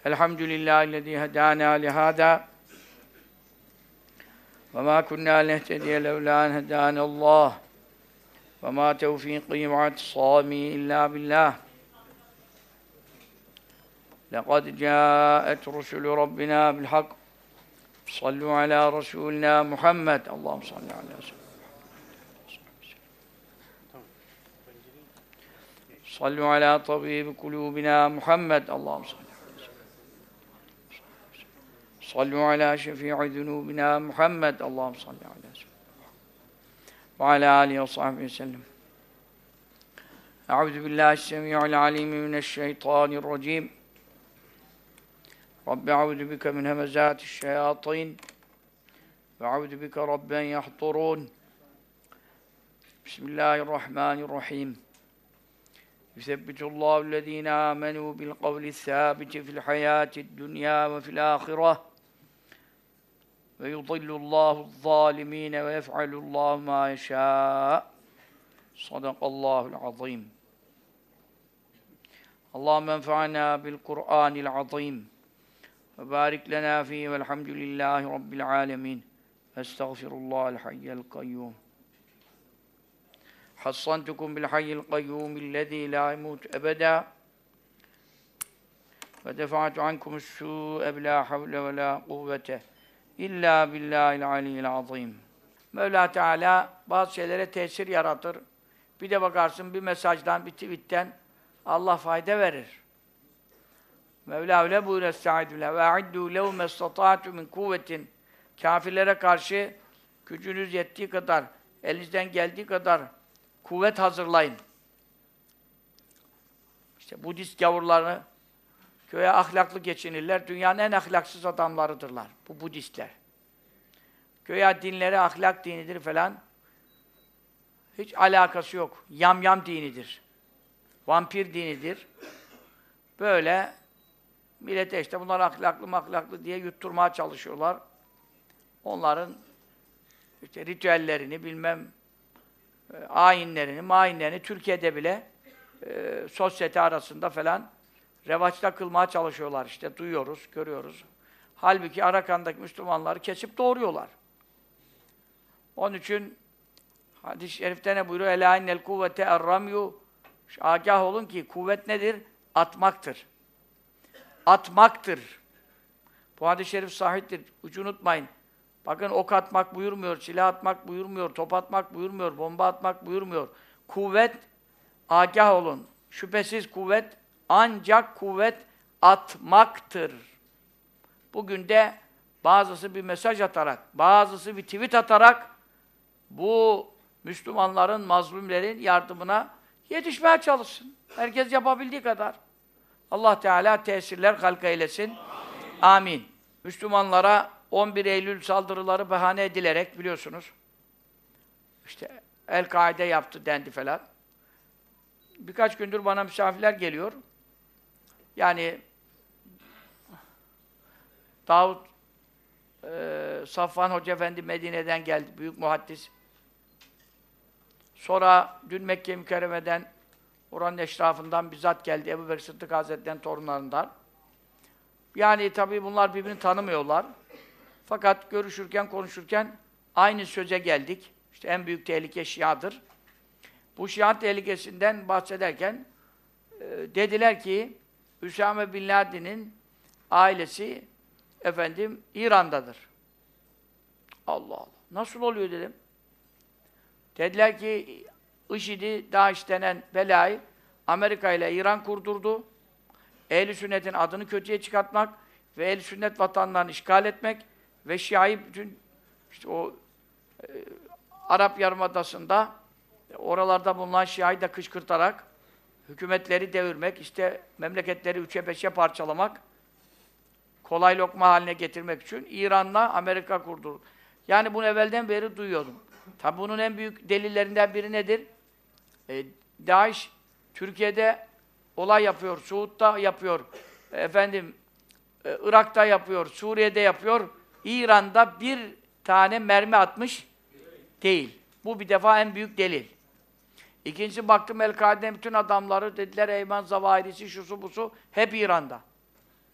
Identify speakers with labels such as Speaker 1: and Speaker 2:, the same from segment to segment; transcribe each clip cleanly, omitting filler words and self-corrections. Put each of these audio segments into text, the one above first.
Speaker 1: Elhamdülillahillezî hedâna lihâdâ ve mâ kunnâ lehtediye levlâ en hedânallâh ve mâ tevfîkî ve i'tisâmî illâ billâh. لقد جاءت رسل ربنا بالحق صلوا على رسولنا محمد اللهم صل على سيدنا صلوا على طبيب قلوبنا محمد اللهم صل على صلوا على شفيع ذنوبنا محمد اللهم صل على سيدنا وعلى آله وصحبه وسلم. أعوذ بالله السميع العليم من الشيطان الرجيم. Rabbi a'udhu bike min hemezâtiş şeyâtîn ve a'udhu bike rabben yahturûn. Bismillahirrahmanirrahim. Yusebbitullahu allezîne âmenû bil kavli's-sâbiti fil hayâti'd-dunyâ ve fil âhireh ve yudillullahu-z-zâlimîne ve yef'alullahu mâ yeşâ. Sadakallâhu'l azîm. Allâhumme enfa'nâ bil Kur'ânil azîm. Ve barik lena fihi velhamdülillahi rabbil âlemin. Estağfirullahal hayyel kayyum. Hassantukum bil hayyil kayyumillezî lâ yemûtu ebedâ. Ve defa'tu ankumus sû'e bilâ havle ve lâ kuvvete illâ billâhil aliyyil azîm. Mevla Teala bazı şeylere tesir yaratır. Bir de bakarsın bir mesajdan, bir tweetten Allah fayda verir. Mevla öyle buyuruyor Estaizu billah. Ve a'iddu lehu mestata'tu min kuvvetin. Kâfirlere karşı gücünüz yettiği kadar, elinizden geldiği kadar kuvvet hazırlayın. İşte Budist gavurlarını köye ahlaklı geçinirler. Dünyanın en ahlaksız adamlarıdırlar. Bu Budistler. Köye dinleri ahlak dinidir falan. Hiç alakası yok. Yamyam dinidir. Vampir dinidir. Böyle millete işte bunlar ahlaklı diye yutturmaya çalışıyorlar. Onların işte ritüellerini, bilmem ayinlerini Türkiye'de bile sosyete arasında falan revaçta kılmaya çalışıyorlar işte. Duyuyoruz, görüyoruz. Halbuki Arakan'daki Müslümanları kesip doğuruyorlar. Onun için hadis-i şerifte ne buyuruyor? Elâ innel kuvvete er-ramyu. Agah olun ki kuvvet nedir? Atmaktır. Atmaktır. Bu hadis-i şerif sahihtir. Hiç unutmayın. Bakın ok atmak buyurmuyor, silah atmak buyurmuyor, top atmak buyurmuyor, bomba atmak buyurmuyor. Kuvvet, agah olun. Şüphesiz kuvvet, ancak kuvvet atmaktır. Bugün de bazısı bir mesaj atarak, bazısı bir tweet atarak bu Müslümanların, mazlumlerin yardımına yetişmeye çalışsın. Herkes yapabildiği kadar. Allah Teala tesirler halk eylesin. Amin. Müslümanlara 11 Eylül saldırıları bahane edilerek biliyorsunuz. İşte El-Kaide yaptı dendi falan. Birkaç gündür bana misafirler geliyor. Yani Davud Safvan Hoca Efendi Medine'den geldi. Büyük muhaddis. Sonra dün Mekke Mükerreme'den oranın eşrafından bizzat geldi. Ebu Bekir Sıddık Hazretleri'nin torunlarından. Yani tabii bunlar birbirini tanımıyorlar. Fakat görüşürken, konuşurken aynı söze geldik. İşte en büyük tehlike Şia'dır. Bu Şia tehlikesinden bahsederken dediler ki Üsame Bin Laden'in ailesi İran'dadır. Allah Allah. Nasıl oluyor dedim. Dediler ki IŞİD'i, DAEŞ denen belayı Amerika ile İran kurdurdu. Ehl-i Sünnet'in adını kötüye çıkartmak ve Ehl-i Sünnet vatanlarını işgal etmek ve Şia'yı bütün işte o Arap Yarımadası'nda oralarda bulunan Şia'yı da kışkırtarak hükümetleri devirmek, işte memleketleri 3'e 5'e parçalamak, kolay lokma haline getirmek için İran'la Amerika kurdu. Yani bunu evvelden beri duyuyordum. Tabi bunun en büyük delillerinden biri nedir? DAEŞ Türkiye'de olay yapıyor, Suud'da yapıyor, Irak'ta yapıyor, Suriye'de yapıyor. İran'da bir tane mermi atmış değil. Bu bir defa en büyük delil. İkincisi baktım El-Kaide'nin bütün adamları dediler Eyman Zavahirisi, şusu busu hep İran'da.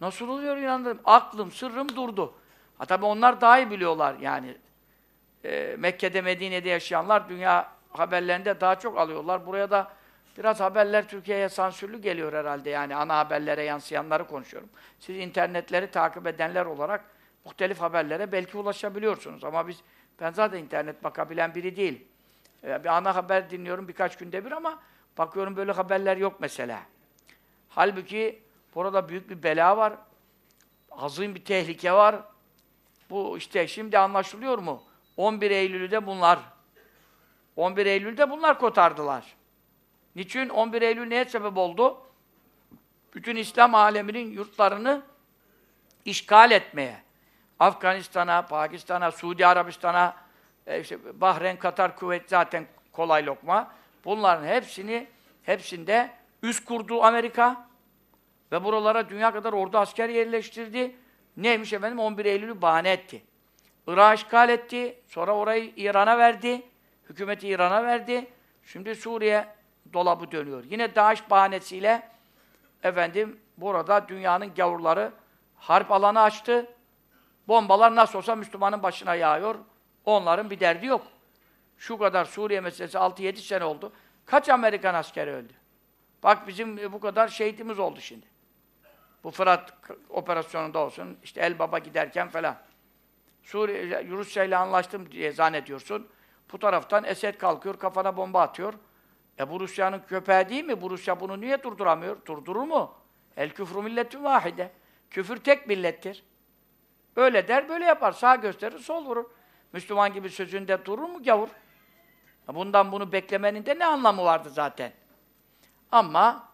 Speaker 1: Nasıl oluyor inandım? Aklım, sırrım durdu. Ha tabii onlar daha iyi biliyorlar yani. Mekke'de, Medine'de yaşayanlar dünya haberlerinde daha çok alıyorlar. Buraya da biraz haberler Türkiye'ye sansürlü geliyor herhalde yani ana haberlere yansıyanları konuşuyorum. Siz internetleri takip edenler olarak muhtelif haberlere belki ulaşabiliyorsunuz ama ben zaten internet bakabilen biri değilim. Bir ana haber dinliyorum birkaç günde bir ama bakıyorum böyle haberler yok mesela. Halbuki burada büyük bir bela var. Azim bir tehlike var. Bu işte şimdi anlaşılıyor mu? 11 Eylül'de bunlar 11 Eylül'de bunlar kotardılar. Niçin? 11 Eylül neye sebep oldu? Bütün İslam aleminin yurtlarını işgal etmeye. Afganistan'a, Pakistan'a, Suudi Arabistan'a, işte Bahreyn, Katar, Kuveyt zaten kolay lokma. Bunların hepsinde üs kurdu Amerika ve buralara dünya kadar ordu asker yerleştirdi. Neymiş efendim? 11 Eylül'ü bahane etti. Irak'ı işgal etti, sonra orayı İran'a verdi, hükümeti İran'a verdi. Şimdi Suriye dolabı dönüyor. Yine DAEŞ bahanesiyle efendim burada dünyanın gavurları harp alanı açtı. Bombalar nasıl olsa Müslümanın başına yağıyor. Onların bir derdi yok. Şu kadar Suriye meselesi 6-7 sene oldu. Kaç Amerikan askeri öldü? Bak bizim bu kadar şehitimiz oldu şimdi. Bu Fırat operasyonunda olsun, işte Elbaba giderken falan. Rusya ile anlaştım diye zannediyorsun. Bu taraftan Esed kalkıyor, kafana bomba atıyor. Bu Rusya'nın köpeği değil mi? Bu Rusya bunu niye durduramıyor? Durdurur mu? El küfrü milletün vahide. Küfür tek millettir. Öyle der, böyle yapar. Sağ gösterir, sol vurur. Müslüman gibi sözünde durur mu gavur? Bundan bunu beklemenin de ne anlamı vardı zaten? Ama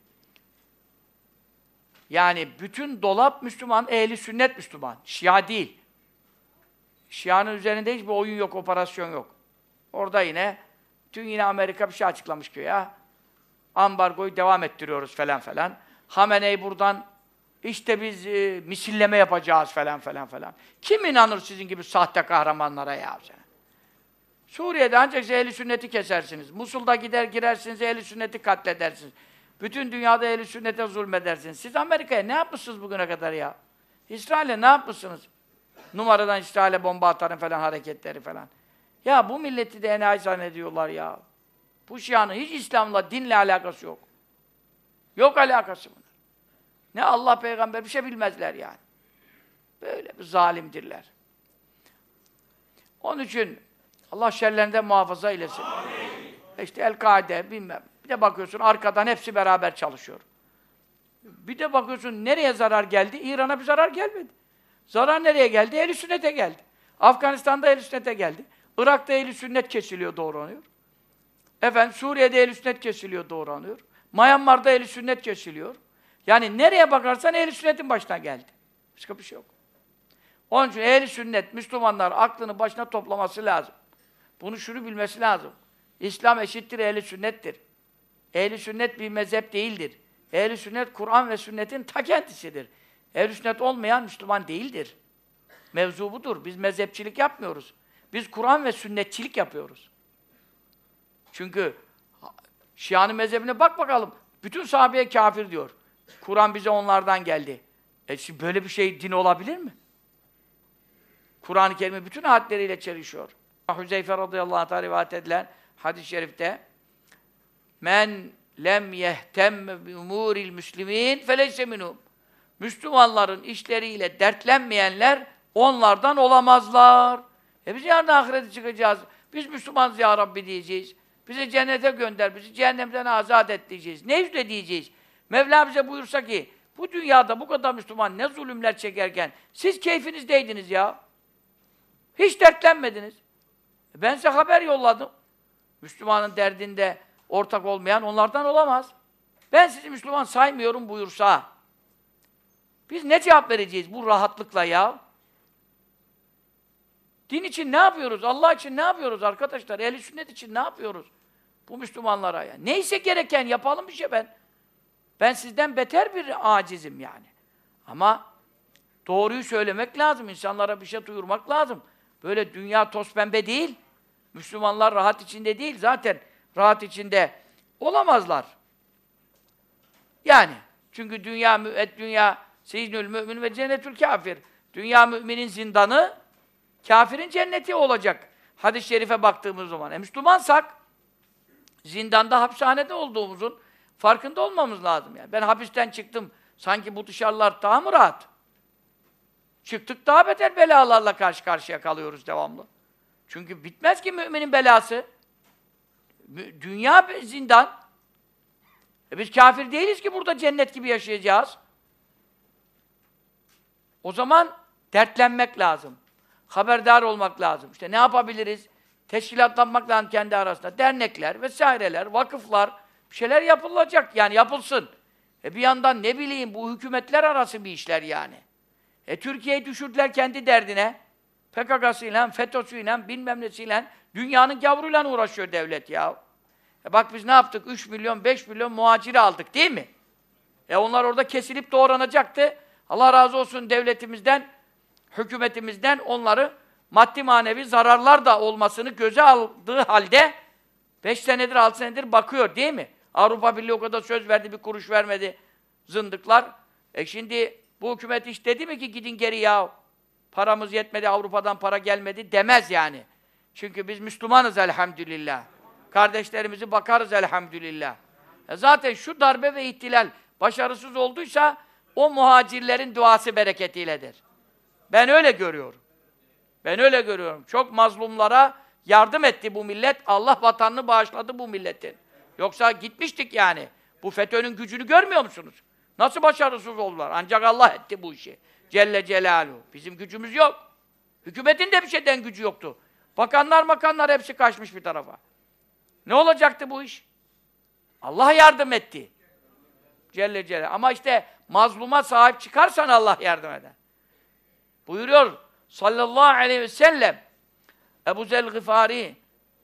Speaker 1: yani bütün dolap Müslüman, ehli sünnet Müslüman. Şia değil. Şia'nın üzerinde hiçbir oyun yok, operasyon yok. Orada yine Amerika bir şey açıklamış ki ya. Ambargoyu devam ettiriyoruz falan falan. Hamene'yi buradan işte biz misilleme yapacağız falan falan falan. Kim inanır sizin gibi sahte kahramanlara ya? Suriye'de ancak ehli sünneti kesersiniz. Musul'da girersiniz, ehli sünneti katledersiniz. Bütün dünyada ehli sünnete zulmedersiniz. Siz Amerika'ya ne yapmışsınız bugüne kadar ya? İsrail'e ne yapmışsınız? Numaradan İsrail'e bomba atarım falan hareketleri falan. Ya bu milleti de enayi zannediyorlar ya. Bu Şia'nın hiç İslam'la, dinle alakası yok. Yok alakası bunlar. Ne Allah peygamber bir şey bilmezler yani. Böyle bir zalimdirler. Onun için Allah şerlerinden muhafaza eylesin. İşte El-Kaide bilmem. Bir de bakıyorsun arkadan hepsi beraber çalışıyor. Bir de bakıyorsun nereye zarar geldi? İran'a bir zarar gelmedi. Zarar nereye geldi? Ehl-i Sünnet'e geldi. Afganistan'da Ehl-i Sünnet'e geldi. Irak'ta Ehl-i Sünnet kesiliyor, doğranıyor. Efendim Suriye'de Ehl-i Sünnet kesiliyor, doğranıyor. Myanmar'da Ehl-i Sünnet kesiliyor. Yani nereye bakarsan Ehl-i Sünnet'in başına geldi. Başka bir şey yok. Onun için Ehl-i Sünnet, Müslümanlar aklını başına toplaması lazım. Bunu şunu bilmesi lazım. İslam eşittir Ehl-i Sünnet'tir. Ehl-i Sünnet bir mezhep değildir. Ehl-i Sünnet, Kur'an ve Sünnet'in ta kendisidir. Ehl-i Sünnet olmayan Müslüman değildir. Mevzu budur. Biz mezhepçilik yapmıyoruz. Biz Kur'an ve sünnetçilik yapıyoruz. Çünkü Şia'nın mezhebine bak bakalım. Bütün sahabeye kafir diyor. Kur'an bize onlardan geldi. Şimdi böyle bir şey din olabilir mi? Kur'an-ı Kerim'in bütün ayetleriyle çelişiyor. Hüzeyfe radıyallahu anh'a rivayet edilen hadis-i şerifte men lem yehtem bi umuril müslimin feleyse minhum. Müslümanların işleriyle dertlenmeyenler onlardan olamazlar. Biz yarın ahirete çıkacağız. Biz Müslümanız ya Rabbi diyeceğiz. Bizi cennete gönder, bizi cehennemden azat et diyeceğiz. Ne yüzle diyeceğiz? Mevla bize buyursa ki, bu dünyada bu kadar Müslüman ne zulümler çekerken siz keyfinizdeydiniz ya. Hiç dertlenmediniz. Ben size haber yolladım. Müslümanın derdinde ortak olmayan onlardan olamaz. Ben sizi Müslüman saymıyorum buyursa, biz ne cevap vereceğiz bu rahatlıkla ya? Din için ne yapıyoruz? Allah için ne yapıyoruz arkadaşlar? Ehl-i Sünnet için ne yapıyoruz? Bu Müslümanlara ya. Neyse gereken yapalım bir şey ben. Ben sizden beter bir acizim yani. Ama doğruyu söylemek lazım. İnsanlara bir şey duyurmak lazım. Böyle dünya toz pembe değil. Müslümanlar rahat içinde değil. Zaten rahat içinde olamazlar. Yani çünkü dünya Sicnül mümin ve cennetül kafir. Dünya müminin zindanı, kafirin cenneti olacak. Hadis-i şerife baktığımız zaman. Müslümansak, zindanda, hapishanede olduğumuzun farkında olmamız lazım yani. Ben hapisten çıktım, sanki bu dışarılar daha mı rahat? Çıktık, daha beter belalarla karşı karşıya kalıyoruz devamlı. Çünkü bitmez ki müminin belası. Dünya zindan. Biz kafir değiliz ki burada cennet gibi yaşayacağız. O zaman dertlenmek lazım. Haberdar olmak lazım. İşte ne yapabiliriz? Teşkilatlanmak lazım kendi arasında. Dernekler vesaireler, vakıflar, bir şeyler yapılacak. Yani yapılsın. Bir yandan ne bileyim bu hükümetler arası bir işler yani. Türkiye'yi düşürdüler kendi derdine. PKK'sıyla, FETÖ'süyle, bilmem nesiyle, dünyanın gavruyla uğraşıyor devlet ya. Bak biz ne yaptık? 3 milyon, 5 milyon muhaciri aldık değil mi? Onlar orada kesilip doğranacaktı. Allah razı olsun devletimizden, hükümetimizden onları maddi manevi zararlar da olmasını göze aldığı halde 5 senedir, 6 senedir bakıyor değil mi? Avrupa Birliği o kadar söz verdi, bir kuruş vermedi zındıklar. Şimdi bu hükümet hiç dedi mi ki gidin geri ya, paramız yetmedi, Avrupa'dan para gelmedi demez yani. Çünkü biz Müslümanız elhamdülillah. Kardeşlerimizi bakarız elhamdülillah. Zaten şu darbe ve ihtilal başarısız olduysa o muhacirlerin duası bereketiyledir. Ben öyle görüyorum. Ben öyle görüyorum. Çok mazlumlara yardım etti bu millet. Allah vatanını bağışladı bu milletin. Yoksa gitmiştik yani. Bu FETÖ'nün gücünü görmüyor musunuz? Nasıl başarısız oldular? Ancak Allah etti bu işi. Celle Celaluhu. Bizim gücümüz yok. Hükümetin de bir şeyden gücü yoktu. Bakanlar hepsi kaçmış bir tarafa. Ne olacaktı bu iş? Allah yardım etti. Celle Celaluhu. Ama işte mazluma sahip çıkarsan Allah yardım eder. Buyuruyor sallallahu aleyhi ve sellem Ebu Zer Gıfari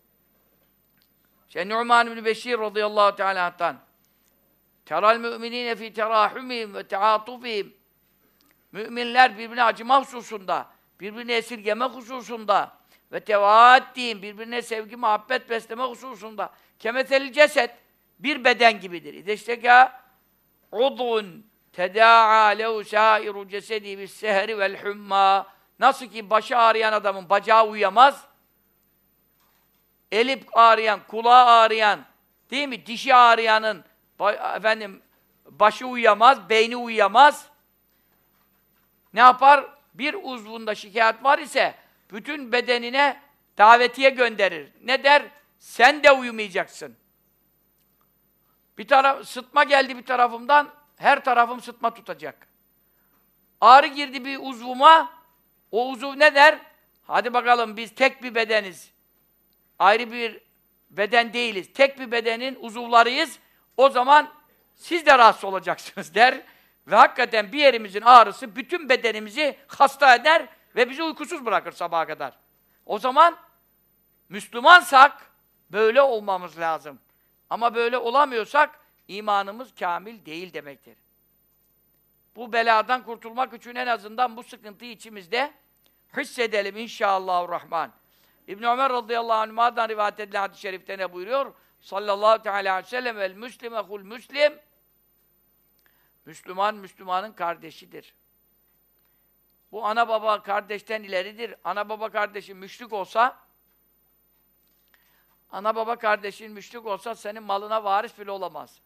Speaker 1: Nu'man ibn Beşir radıyallahu teala anh'tan teral müminine fi terahumihim ve teatufihim müminler birbirine acıma hususunda, birbirine esirgeme hususunda ve tevaddihim birbirine sevgi, muhabbet besleme hususunda kemetel ceset bir beden gibidir. İdeşteka udun tedâ'a lehu sâiru cesedi bis sehri vel humma. Nasıl ki başı ağrıyan adamın bacağı uyuyamaz, eli ağrıyan, kulağı ağrıyan, değil mi? Dişi ağrıyanın başı uyuyamaz, beyni uyuyamaz. Ne yapar? Bir uzvunda şikayet var ise bütün bedenine davetiye gönderir. Ne der? Sen de uyumayacaksın. Bir taraf sıtma geldi bir tarafımdan, her tarafım sıtma tutacak. Ağrı girdi bir uzvuma, o uzuv ne der? Hadi bakalım biz tek bir bedeniz. Ayrı bir beden değiliz. Tek bir bedenin uzuvlarıyız. O zaman siz de rahatsız olacaksınız der. Ve hakikaten bir yerimizin ağrısı bütün bedenimizi hasta eder ve bizi uykusuz bırakır sabaha kadar. O zaman Müslümansak böyle olmamız lazım. Ama böyle olamıyorsak imanımız kamil değil demektir. Bu beladan kurtulmak için en azından bu sıkıntıyı içimizde hissedelim inşallahurrahman. İbn Ömer radıyallahu anh'dan rivayet edilen hadis-i şerifte ne buyuruyor? Sallallahu teala aleyhi ve sellem el müslime kul müslim. Müslüman, Müslümanın kardeşidir. Bu ana baba kardeşten ileridir. Ana baba kardeşin müşrik olsa, ana baba kardeşin müşrik olsa senin malına varis bile olamaz.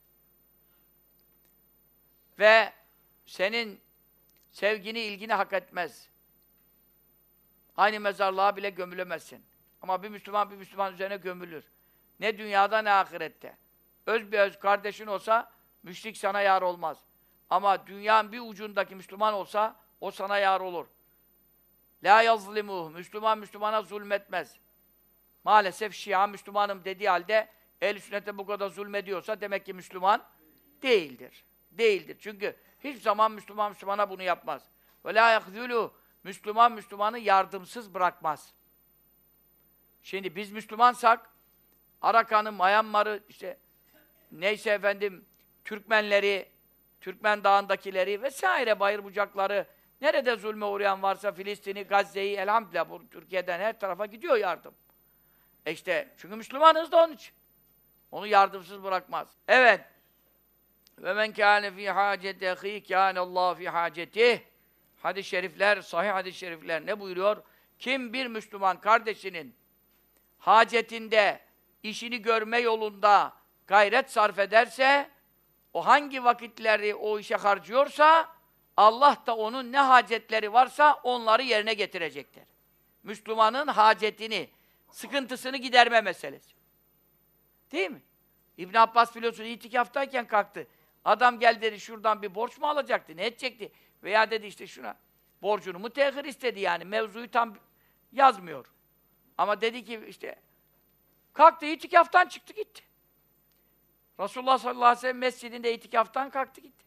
Speaker 1: Ve senin sevgini, ilgini hak etmez. Aynı mezarlığa bile gömülemezsin. Ama bir Müslüman üzerine gömülür. Ne dünyada ne ahirette. Öz kardeşin olsa müşrik sana yar olmaz. Ama dünyanın bir ucundaki Müslüman olsa o sana yar olur. La yazlimuh. Müslüman Müslümana zulmetmez. Maalesef Şia Müslümanım dediği halde ehl-i sünnete bu kadar zulmediyorsa demek ki Müslüman değildir. Değildir. Çünkü hiçbir zaman Müslüman Müslümana bunu yapmaz. Ve la yakzulu. Müslüman Müslümanı yardımsız bırakmaz. Şimdi biz Müslümansak Arakan'ı, Myanmar'ı, işte neyse efendim Türkmenleri, Türkmen Dağı'ndakileri vesaire bayır bucakları, nerede zulme uğrayan varsa Filistin'i, Gazze'yi elhamdülillah bu Türkiye'den her tarafa gidiyor yardım. İşte çünkü Müslümanız da onun için. Onu yardımsız bırakmaz. Evet. Ve men kâne fî hâceti ehî kânallâhu fî hâcetih. Hadis-i şerifler, sahih hadis-i şerifler ne buyuruyor? Kim bir Müslüman kardeşinin hacetinde, işini görme yolunda gayret sarf ederse, o hangi vakitleri o işe harcıyorsa, Allah da onun ne hacetleri varsa onları yerine getirecektir. Müslümanın hacetini, sıkıntısını giderme meselesi. Değil mi? İbn Abbas biliyorsun itikaftayken kalktı. Adam geldi dedi şuradan bir borç mu alacaktı, ne edecekti? Veya dedi işte şuna borcunu mu tehir istedi yani. Mevzuyu tam yazmıyor. Ama dedi ki işte kalktı itikaftan çıktı gitti. Resulullah sallallahu aleyhi ve sellem mescidinde itikaftan kalktı gitti.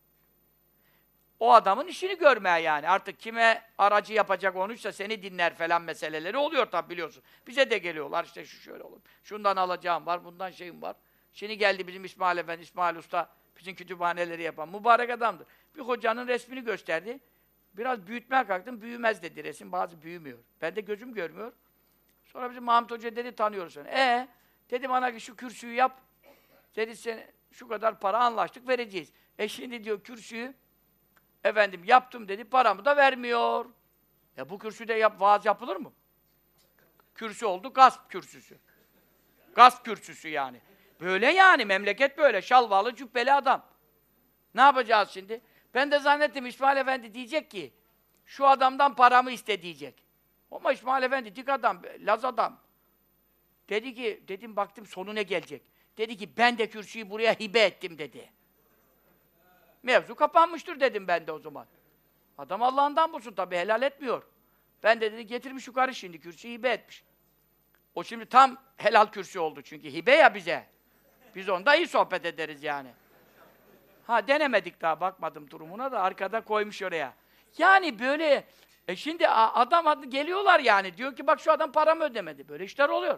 Speaker 1: O adamın işini görmeye yani. Artık kime aracı yapacak onuysa seni dinler falan meseleleri oluyor tabi biliyorsun. Bize de geliyorlar işte şu şöyle olur. Şundan alacağım var, bundan şeyim var. Şimdi geldi bizim İsmail Efendi, İsmail Usta bizim kütüphaneleri yapan mübarek adamdır. Bir hocanın resmini gösterdi. Biraz büyütmeye kalktım, büyümez dedi resim. Bazı büyümüyor. Ben de gözüm görmüyor. Sonra bizim Mahmut Hoca dedi tanıyoruz seni. Dedi bana ki şu kürsüyü yap. Dedi sen şu kadar para anlaştık vereceğiz. Şimdi diyor kürsüyü efendim yaptım dedi, paramı da vermiyor. Bu kürsüde vaaz yapılır mı? Kürsü oldu, gasp kürsüsü. Gasp kürsüsü yani. Böyle yani, memleket böyle. Şalvalı, cübbeli adam. Ne yapacağız şimdi? Ben de zannettim İsmail Efendi diyecek ki, şu adamdan paramı iste diyecek. Ama İsmail Efendi dik adam, Laz adam. Dedi ki, dedim baktım sonu ne gelecek? Dedi ki, ben de kürsüyü buraya hibe ettim dedi. Mevzu kapanmıştır dedim ben de o zaman. Adam Allah'ından bulsun tabii, helal etmiyor. Ben de dedi getirmiş yukarı şimdi, kürsüyü hibe etmiş. O şimdi tam helal kürsü oldu çünkü hibe ya bize. Biz onda iyi sohbet ederiz yani. Denemedik daha, bakmadım durumuna da arkada koymuş oraya. Yani böyle, şimdi adam geliyorlar yani, diyor ki bak şu adam paramı ödemedi. Böyle işler oluyor.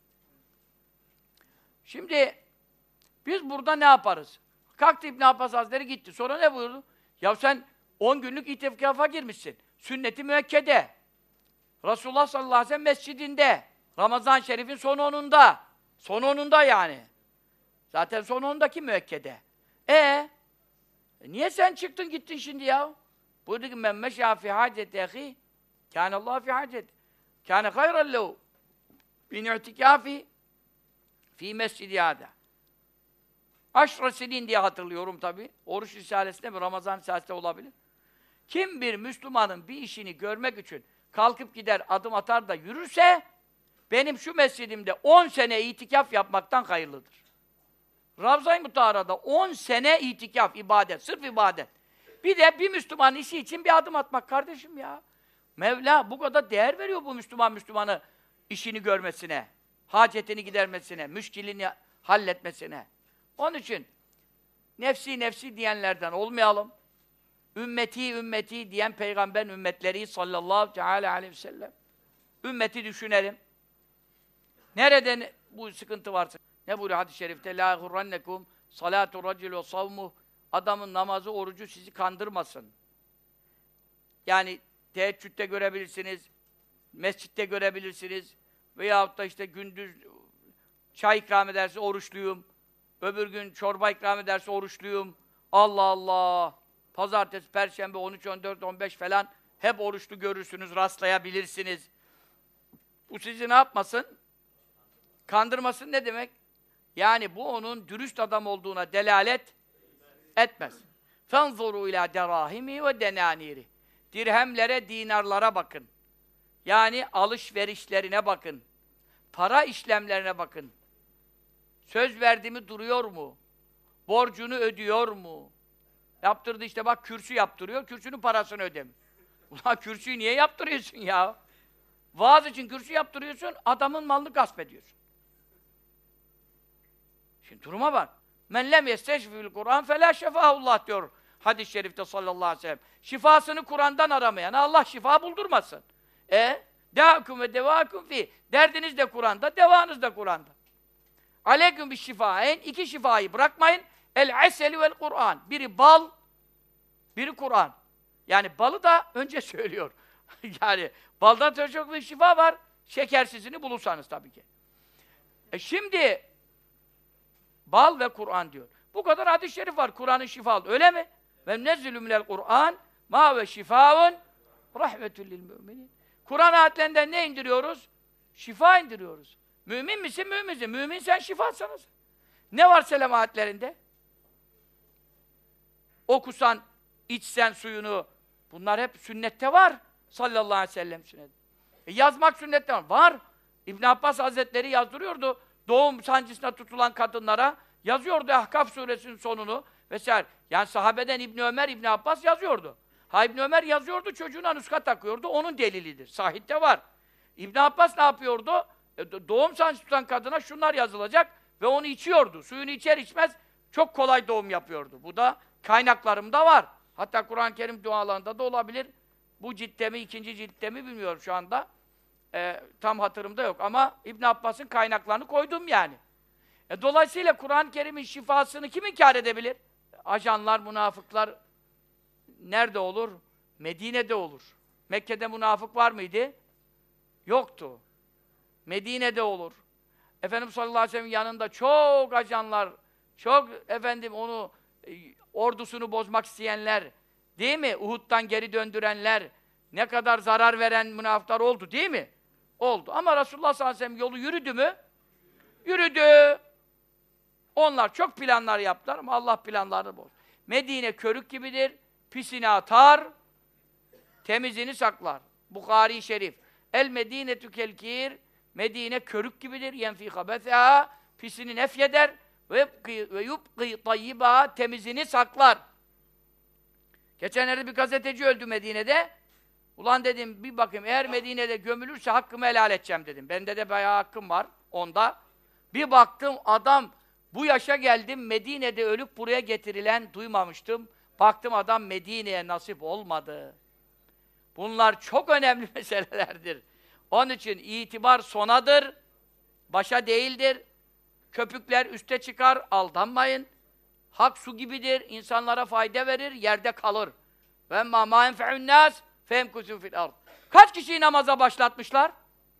Speaker 1: Şimdi biz burada ne yaparız? Kalktı İbn Abbas Hazretleri gitti. Sonra ne buyurdu? Ya sen 10 günlük itikafa girmişsin. Sünnet-i müekkede. Resulullah sallallahu aleyhi ve sellem mescidinde. Ramazan-ı Şerif'in son 10'unda. Son 10'unda yani. Zaten son 10'daki müekkede. Niye sen çıktın gittin şimdi ya? Buyurdu ki men meşâ fî hâceti ehî kânallâhu fî hâceti. Kâne hayran lehu bin i'tikâfi fî mescidi hâdâ. Aşra sinin diye hatırlıyorum tabi. Oruç Risalesi'nde mi, Ramazan Risalesi'nde olabilir. Kim bir Müslümanın bir işini görmek için kalkıp gider, adım atar da yürürse, benim şu mescidimde 10 sene itikaf yapmaktan hayırlıdır. Ravza-i Mutahhara'da 10 sene itikaf, ibadet, sırf ibadet. Bir de bir Müslüman işi için bir adım atmak kardeşim ya. Mevla bu kadar değer veriyor bu Müslümanı işini görmesine, hacetini gidermesine, müşkilini halletmesine. Onun için nefsi nefsi diyenlerden olmayalım. Ümmeti ümmeti diyen peygamberin ümmetleri sallallahu teala aleyhi ve sellem. Ümmeti düşünelim. Nereden bu sıkıntı varsa? Ne buyuruyor hadis-i şerifte? La hurrannekum salatu racil ve savmuh. Adamın namazı, orucu sizi kandırmasın. Yani teheccüde görebilirsiniz, mescitte görebilirsiniz veyahut da işte gündüz çay ikram ederse oruçluyum, öbür gün çorba ikram ederse oruçluyum. Allah Allah! Pazartesi, Perşembe 13, 14, 15 falan hep oruçlu görürsünüz, rastlayabilirsiniz. Bu sizi ne yapmasın? Kandırmasın ne demek? Yani bu onun dürüst adam olduğuna delalet etmez. فَانْظُرُوا اِلَى دَرَاهِمِ وَدَنَانِيرِ Dirhemlere, dinarlara bakın. Yani alışverişlerine bakın. Para işlemlerine bakın. Söz verdi mi duruyor mu? Borcunu ödüyor mu? Yaptırdı işte bak kürsü yaptırıyor, kürsünün parasını ödemiyor. Ulan kürsüyü niye yaptırıyorsun ya? Vaaz için kürsü yaptırıyorsun, adamın malını gasp ediyorsun. Şimdi duruma bak. Men lem yesteşfil Kur'an felâ şefâhullah diyor hadis-i şerifte sallallahu aleyhi ve sellem. Şifasını Kur'an'dan aramayan Allah şifa buldurmasın. Dâküm ve devâküm fî. Derdiniz de Kur'an'da, devanız da Kur'an'da. Aleyküm bis şifâen. 2 şifayı bırakmayın. El eseli vel Kur'an. Biri bal, biri Kur'an. Yani balı da önce söylüyor. Yani baldan da çok bir şifa var. Şekersizini bulursanız tabii ki. Şimdi bal ve Kur'an diyor. Bu kadar hadis-i şerif var. Kur'an'ın şifalı. Öyle mi? Ve nezzülü minel Kur'an ma ve şifaun rahmetül lil müminin. Kur'an ayetlerinden ne indiriyoruz? Şifa indiriyoruz. Mümin misin? Müminsin. Mümin sen şifasınız. Ne var selam ayetlerinde? Okusan, içsen suyunu. Bunlar hep sünnette var. Sallallahu aleyhi ve sellem sünnet. Yazmak sünnette var. Var. İbn Abbas Hazretleri yazdırıyordu. Doğum sancısına tutulan kadınlara yazıyordu Ahkaf suresinin sonunu vesaire. Yani sahabeden İbn Ömer, İbn Abbas yazıyordu. Ha İbn Ömer yazıyordu, çocuğuna nuska takıyordu. Onun delilidir. Sahihte var. İbn Abbas ne yapıyordu? Doğum sancısı tutan kadına şunlar yazılacak ve onu içiyordu. Suyunu içer içmez çok kolay doğum yapıyordu. Bu da kaynaklarımda var. Hatta Kur'an-ı Kerim dualarında da olabilir. Bu ciltte mi, ikinci ciltte mi bilmiyorum şu anda. Tam hatırımda yok ama İbn Abbas'ın kaynaklarını koydum yani. Dolayısıyla Kur'an-ı Kerim'in şifasını kim inkar edebilir? Ajanlar, münafıklar nerede olur? Medine'de olur. Mekke'de münafık var mıydı? Yoktu. Medine'de olur. Efendimiz sallallahu aleyhi ve sellem yanında çok ajanlar, çok onu ordusunu bozmak isteyenler, değil mi? Uhud'dan geri döndürenler, ne kadar zarar veren münafıklar oldu, değil mi? Oldu. Ama Resulullah sallallahu aleyhi ve sellem yolu yürüdü mü? Yürüdü. Onlar çok planlar yaptılar ama Allah planlarını bozdu. Medine körük gibidir, pisini atar, temizini saklar. Bukhari Şerif. El Medine tükelkir, Medine körük gibidir, yenfî habesâ, pisini nefyeder ve yubqî tayyiba, temizini saklar. Geçenlerde bir gazeteci öldü Medine'de. Ulan dedim, bir bakayım, eğer Medine'de gömülürse hakkımı helal edeceğim dedim. Bende de bayağı hakkım var, onda. Bir baktım, adam, bu yaşa geldim, Medine'de ölüp buraya getirilen duymamıştım. Baktım adam Medine'ye nasip olmadı. Bunlar çok önemli meselelerdir. Onun için itibar sonadır, başa değildir. Köpükler üste çıkar, aldanmayın. Hak su gibidir, insanlara fayda verir, yerde kalır. Ve mâ enfe'un nâs femkusû fil ard. Kaç kişiyi namaza başlatmışlar?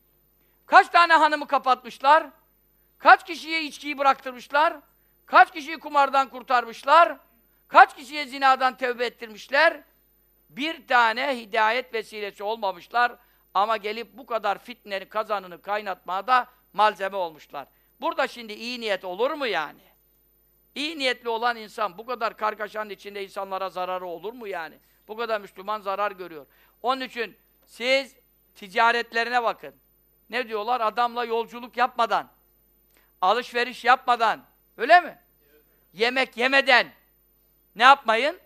Speaker 1: Kaç tane hanımı kapatmışlar? Kaç kişiye içkiyi bıraktırmışlar? Kaç kişiyi kumardan kurtarmışlar? Kaç kişiye zinadan tevbe ettirmişler? Bir tane hidayet vesilesi olmamışlar ama gelip bu kadar fitnenin kazanını kaynatmaya da malzeme olmuşlar. Burada şimdi iyi niyet olur mu yani? İyi niyetli olan insan bu kadar kargaşanın içinde insanlara zararı olur mu yani? Bu kadar Müslüman zarar görüyor. Onun için siz ticaretlerine bakın. Ne diyorlar? Adamla yolculuk yapmadan, alışveriş yapmadan, öyle mi? Yemek yemeden ne yapmayın?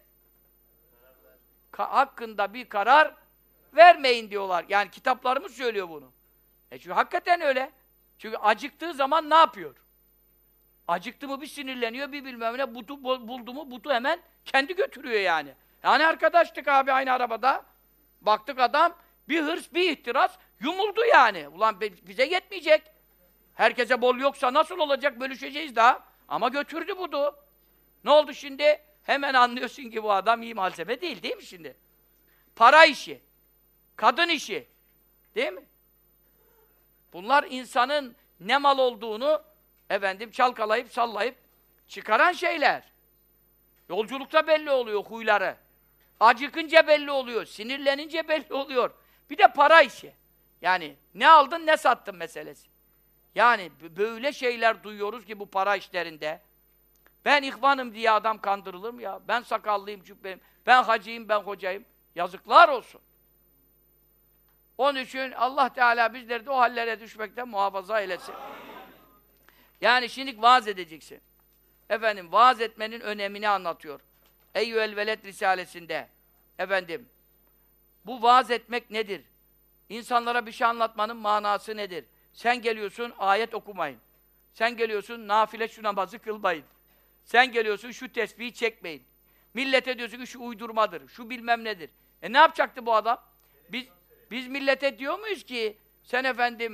Speaker 1: Hakkında bir karar vermeyin diyorlar. Yani kitaplarımız söylüyor bunu. Çünkü hakikaten öyle. Çünkü acıktığı zaman ne yapıyor? Acıktı mı bir sinirleniyor, bir bilmem ne, buldu mu butu hemen kendi götürüyor yani. Yani arkadaştık abi aynı arabada. Baktık adam bir hırs, bir ihtiras yumuldu yani. Ulan bize yetmeyecek. Herkese bol yoksa nasıl olacak? Bölüşeceğiz daha. Ama götürdü budu. Ne oldu şimdi? Hemen anlıyorsun ki bu adam iyi malzeme değil mi şimdi? Para işi, kadın işi, değil mi? Bunlar insanın ne mal olduğunu çalkalayıp sallayıp çıkaran şeyler. Yolculukta belli oluyor huyları. Acıkınca belli oluyor, sinirlenince belli oluyor. Bir de para işi. Yani ne aldın ne sattın meselesi. Yani böyle şeyler duyuyoruz ki bu para işlerinde. Ben ihvanım diye adam kandırılır mı ya? Ben sakallıyım, cübbeyim, ben hacıyım, ben hocayım. Yazıklar olsun. Onun için Allah Teala bizleri de o hallere düşmekten muhafaza eylesin. Yani şimdi vaaz edeceksin. Vaaz etmenin önemini anlatıyor. Eyyüel Veled Risalesinde. Bu vaaz etmek nedir? İnsanlara bir şey anlatmanın manası nedir? Sen geliyorsun, ayet okumayın. Sen geliyorsun, nafile şu namazı kılmayın. Sen geliyorsun, şu tesbihi çekmeyin. Millete diyorsun ki şu uydurmadır, şu bilmem nedir. Ne yapacaktı bu adam? Biz millete diyor muyuz ki sen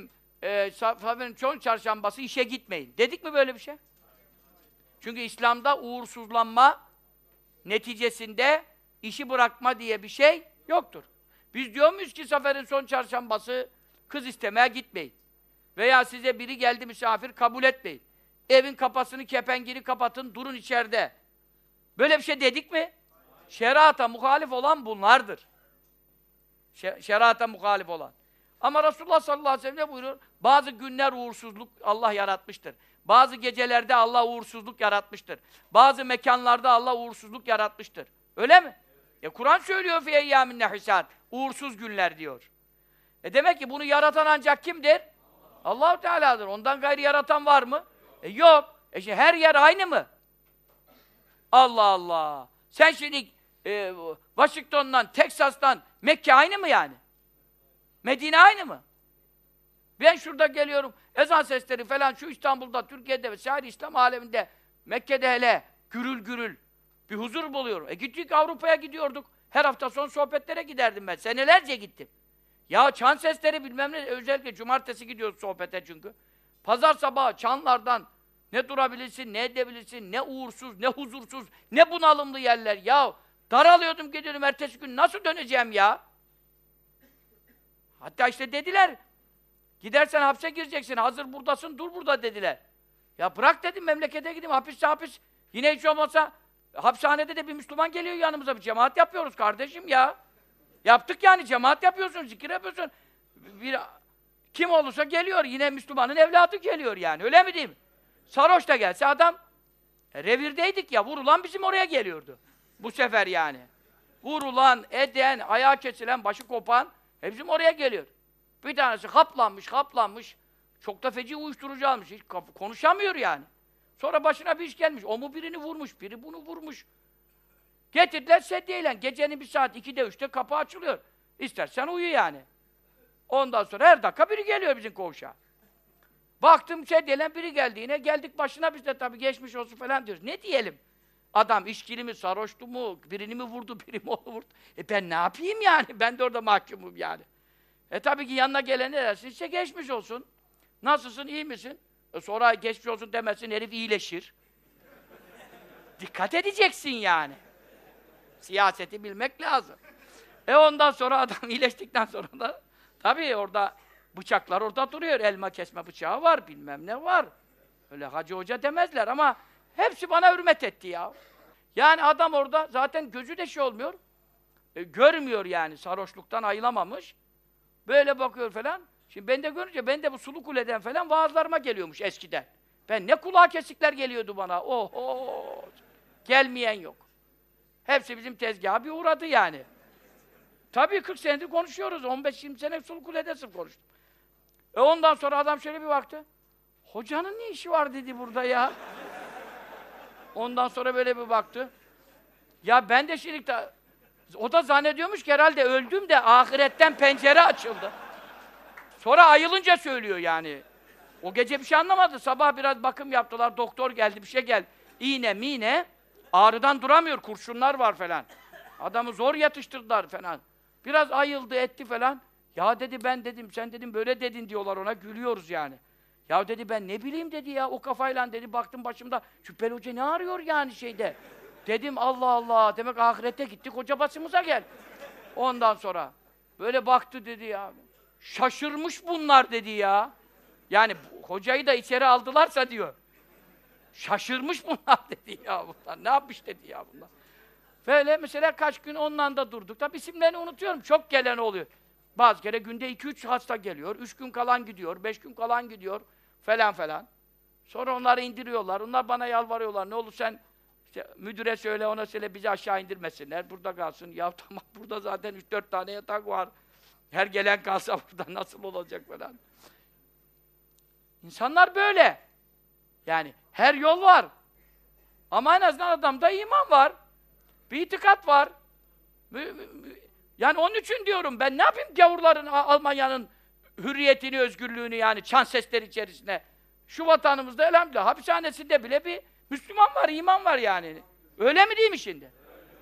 Speaker 1: çarşambası işe gitmeyin. Dedik mi böyle bir şey? Çünkü İslam'da uğursuzlanma neticesinde işi bırakma diye bir şey yoktur. Biz diyor muyuz ki seferin son çarşambası kız istemeye gitmeyin. Veya size biri geldi misafir kabul etmeyin. Evin kapısını, kepengini kapatın, durun içeride. Böyle bir şey dedik mi? Şeriata muhalif olan bunlardır. Şeriata muhalif olan. Ama Resulullah sallallahu aleyhi ve sellem ne buyuruyor? Bazı günler uğursuzluk Allah yaratmıştır. Bazı gecelerde Allah uğursuzluk yaratmıştır. Bazı mekanlarda Allah uğursuzluk yaratmıştır. Öyle mi? Kur'an söylüyor fi eyyâmin nehisât. Uğursuz günler diyor. Demek ki bunu yaratan ancak kimdir? Allah-u Teala'dır. Ondan gayri yaratan var mı? Yok. Şimdi her yer aynı mı? Allah Allah. Sen şimdi Washington'dan, Teksas'tan Mekke aynı mı yani? Medine aynı mı? Ben şurada geliyorum, ezan sesleri falan şu İstanbul'da, Türkiye'de vesaire İslam aleminde, Mekke'de hele gürül gürül bir huzur buluyorum. Gittik Avrupa'ya gidiyorduk. Her hafta son sohbetlere giderdim ben. Senelerce gittim. Ya çan sesleri bilmem ne, özellikle cumartesi gidiyoruz sohbete çünkü. Pazar sabahı çanlardan ne durabilirsin, ne edebilirsin, ne uğursuz, ne huzursuz, ne bunalımlı yerler. Ya daralıyordum, gidiyordum ertesi gün nasıl döneceğim ya? Hatta işte dediler, gidersen hapse gireceksin, hazır buradasın, dur burada dediler. Ya bırak dedim, memlekete gideyim, hapisse hapis. Yine hiç olmazsa, hapishanede de bir Müslüman geliyor yanımıza, bir cemaat yapıyoruz kardeşim ya. Yaptık yani, cemaat yapıyorsun, zikir yapıyorsun. Kim olursa geliyor, yine Müslümanın evladı geliyor yani, öyle mi diyeyim? Sarhoş da gelse adam, revirdeydik ya, vurulan bizim oraya geliyordu. Bu sefer yani. Vurulan, eden, ayağı kesilen, başı kopan, hepsi oraya geliyor. Bir tanesi kaplanmış, çok da feci uyuşturucu almış, hiç konuşamıyor yani. Sonra başına bir iş gelmiş, o mu birini vurmuş, biri bunu vurmuş. Getirdiler sedyeyle, gecenin 1 saat, 2'de 3'te kapı açılıyor. İstersen uyu yani. Ondan sonra her dakika biri geliyor bizim koğuşa. Baktım sedyeyle biri geldi yine, geldik başına biz de tabii geçmiş olsun falan diyoruz. Ne diyelim? Adam içkili mi, sarhoştu mu, birini mi vurdu, biri mi onu vurdu? Ben ne yapayım yani? Ben de orada mahkumum yani. Tabii ki yanına gelen ne dersin? İşte geçmiş olsun. Nasılsın, iyi misin? Sonra geçmiş olsun demezsin, herif iyileşir. Dikkat edeceksin yani. Siyaseti bilmek lazım. Ondan sonra adam iyileştikten sonra da tabii orada bıçaklar orada duruyor. Elma kesme bıçağı var, bilmem ne var. Öyle hacı hoca demezler ama hepsi bana hürmet etti ya. Yani adam orada zaten gözü de şey olmuyor. Görmüyor yani, sarhoşluktan ayılamamış. Böyle bakıyor falan. Şimdi ben de görünce, ben de bu Sulu Kule'den falan vaazlarıma geliyormuş eskiden. Ben ne kulağı kesikler geliyordu bana. Oho! Gelmeyen yok. Hepsi bizim tezgaha bir uğradı yani. Tabii 40 senedir konuşuyoruz. 15-20 sene Sulu Kule'de sırf konuştum. Ondan sonra adam şöyle bir baktı. Hocanın ne işi var dedi burada ya. Ondan sonra böyle bir baktı. Ya ben de şimdi o da zannediyormuş ki herhalde öldüm de ahiretten pencere açıldı. Sonra ayılınca söylüyor yani. O gece bir şey anlamadı. Sabah biraz bakım yaptılar, doktor geldi, bir şey geldi. İğne, miğne, ağrıdan duramıyor, kurşunlar var falan. Adamı zor yatıştırdılar falan. Biraz ayıldı, etti falan. Ya dedi, ben dedim, sen dedim böyle dedin diyorlar ona, gülüyoruz yani. Ya dedi, ben ne bileyim dedi ya, o kafayla dedi, baktım başımda, Cübbeli Hoca ne arıyor yani şeyde? Dedim Allah Allah, demek ahirete gittik, hoca başımıza gel. Ondan sonra böyle baktı dedi ya, şaşırmış bunlar dedi ya. Yani hocayı da içeri aldılarsa diyor, şaşırmış bunlar dedi ya bunlar, ne yapmış dedi ya bunlar. Böyle mesela kaç gün onunla da durduk. Tabi isimlerini unutuyorum, çok gelen oluyor. Bazı kere günde 2-3 hasta geliyor, 3 gün kalan gidiyor, 5 gün kalan gidiyor falan falan. Sonra onları indiriyorlar, onlar bana yalvarıyorlar, ne olur sen işte müdüre söyle, ona söyle, bizi aşağı indirmesinler, burada kalsın. Ya tamam, burada zaten 3-4 tane yatak var. Her gelen kalsa burada nasıl olacak falan. İnsanlar böyle. Yani her yol var. Ama en azından adamda iman var. Bir itikat var. Yani onun için diyorum, ben ne yapayım gavurların, Almanya'nın hürriyetini, özgürlüğünü yani çan sesleri içerisine. Şu vatanımızda elhamdülillah, hapishanesinde bile bir Müslüman var, iman var yani. Öyle mi değil mi şimdi?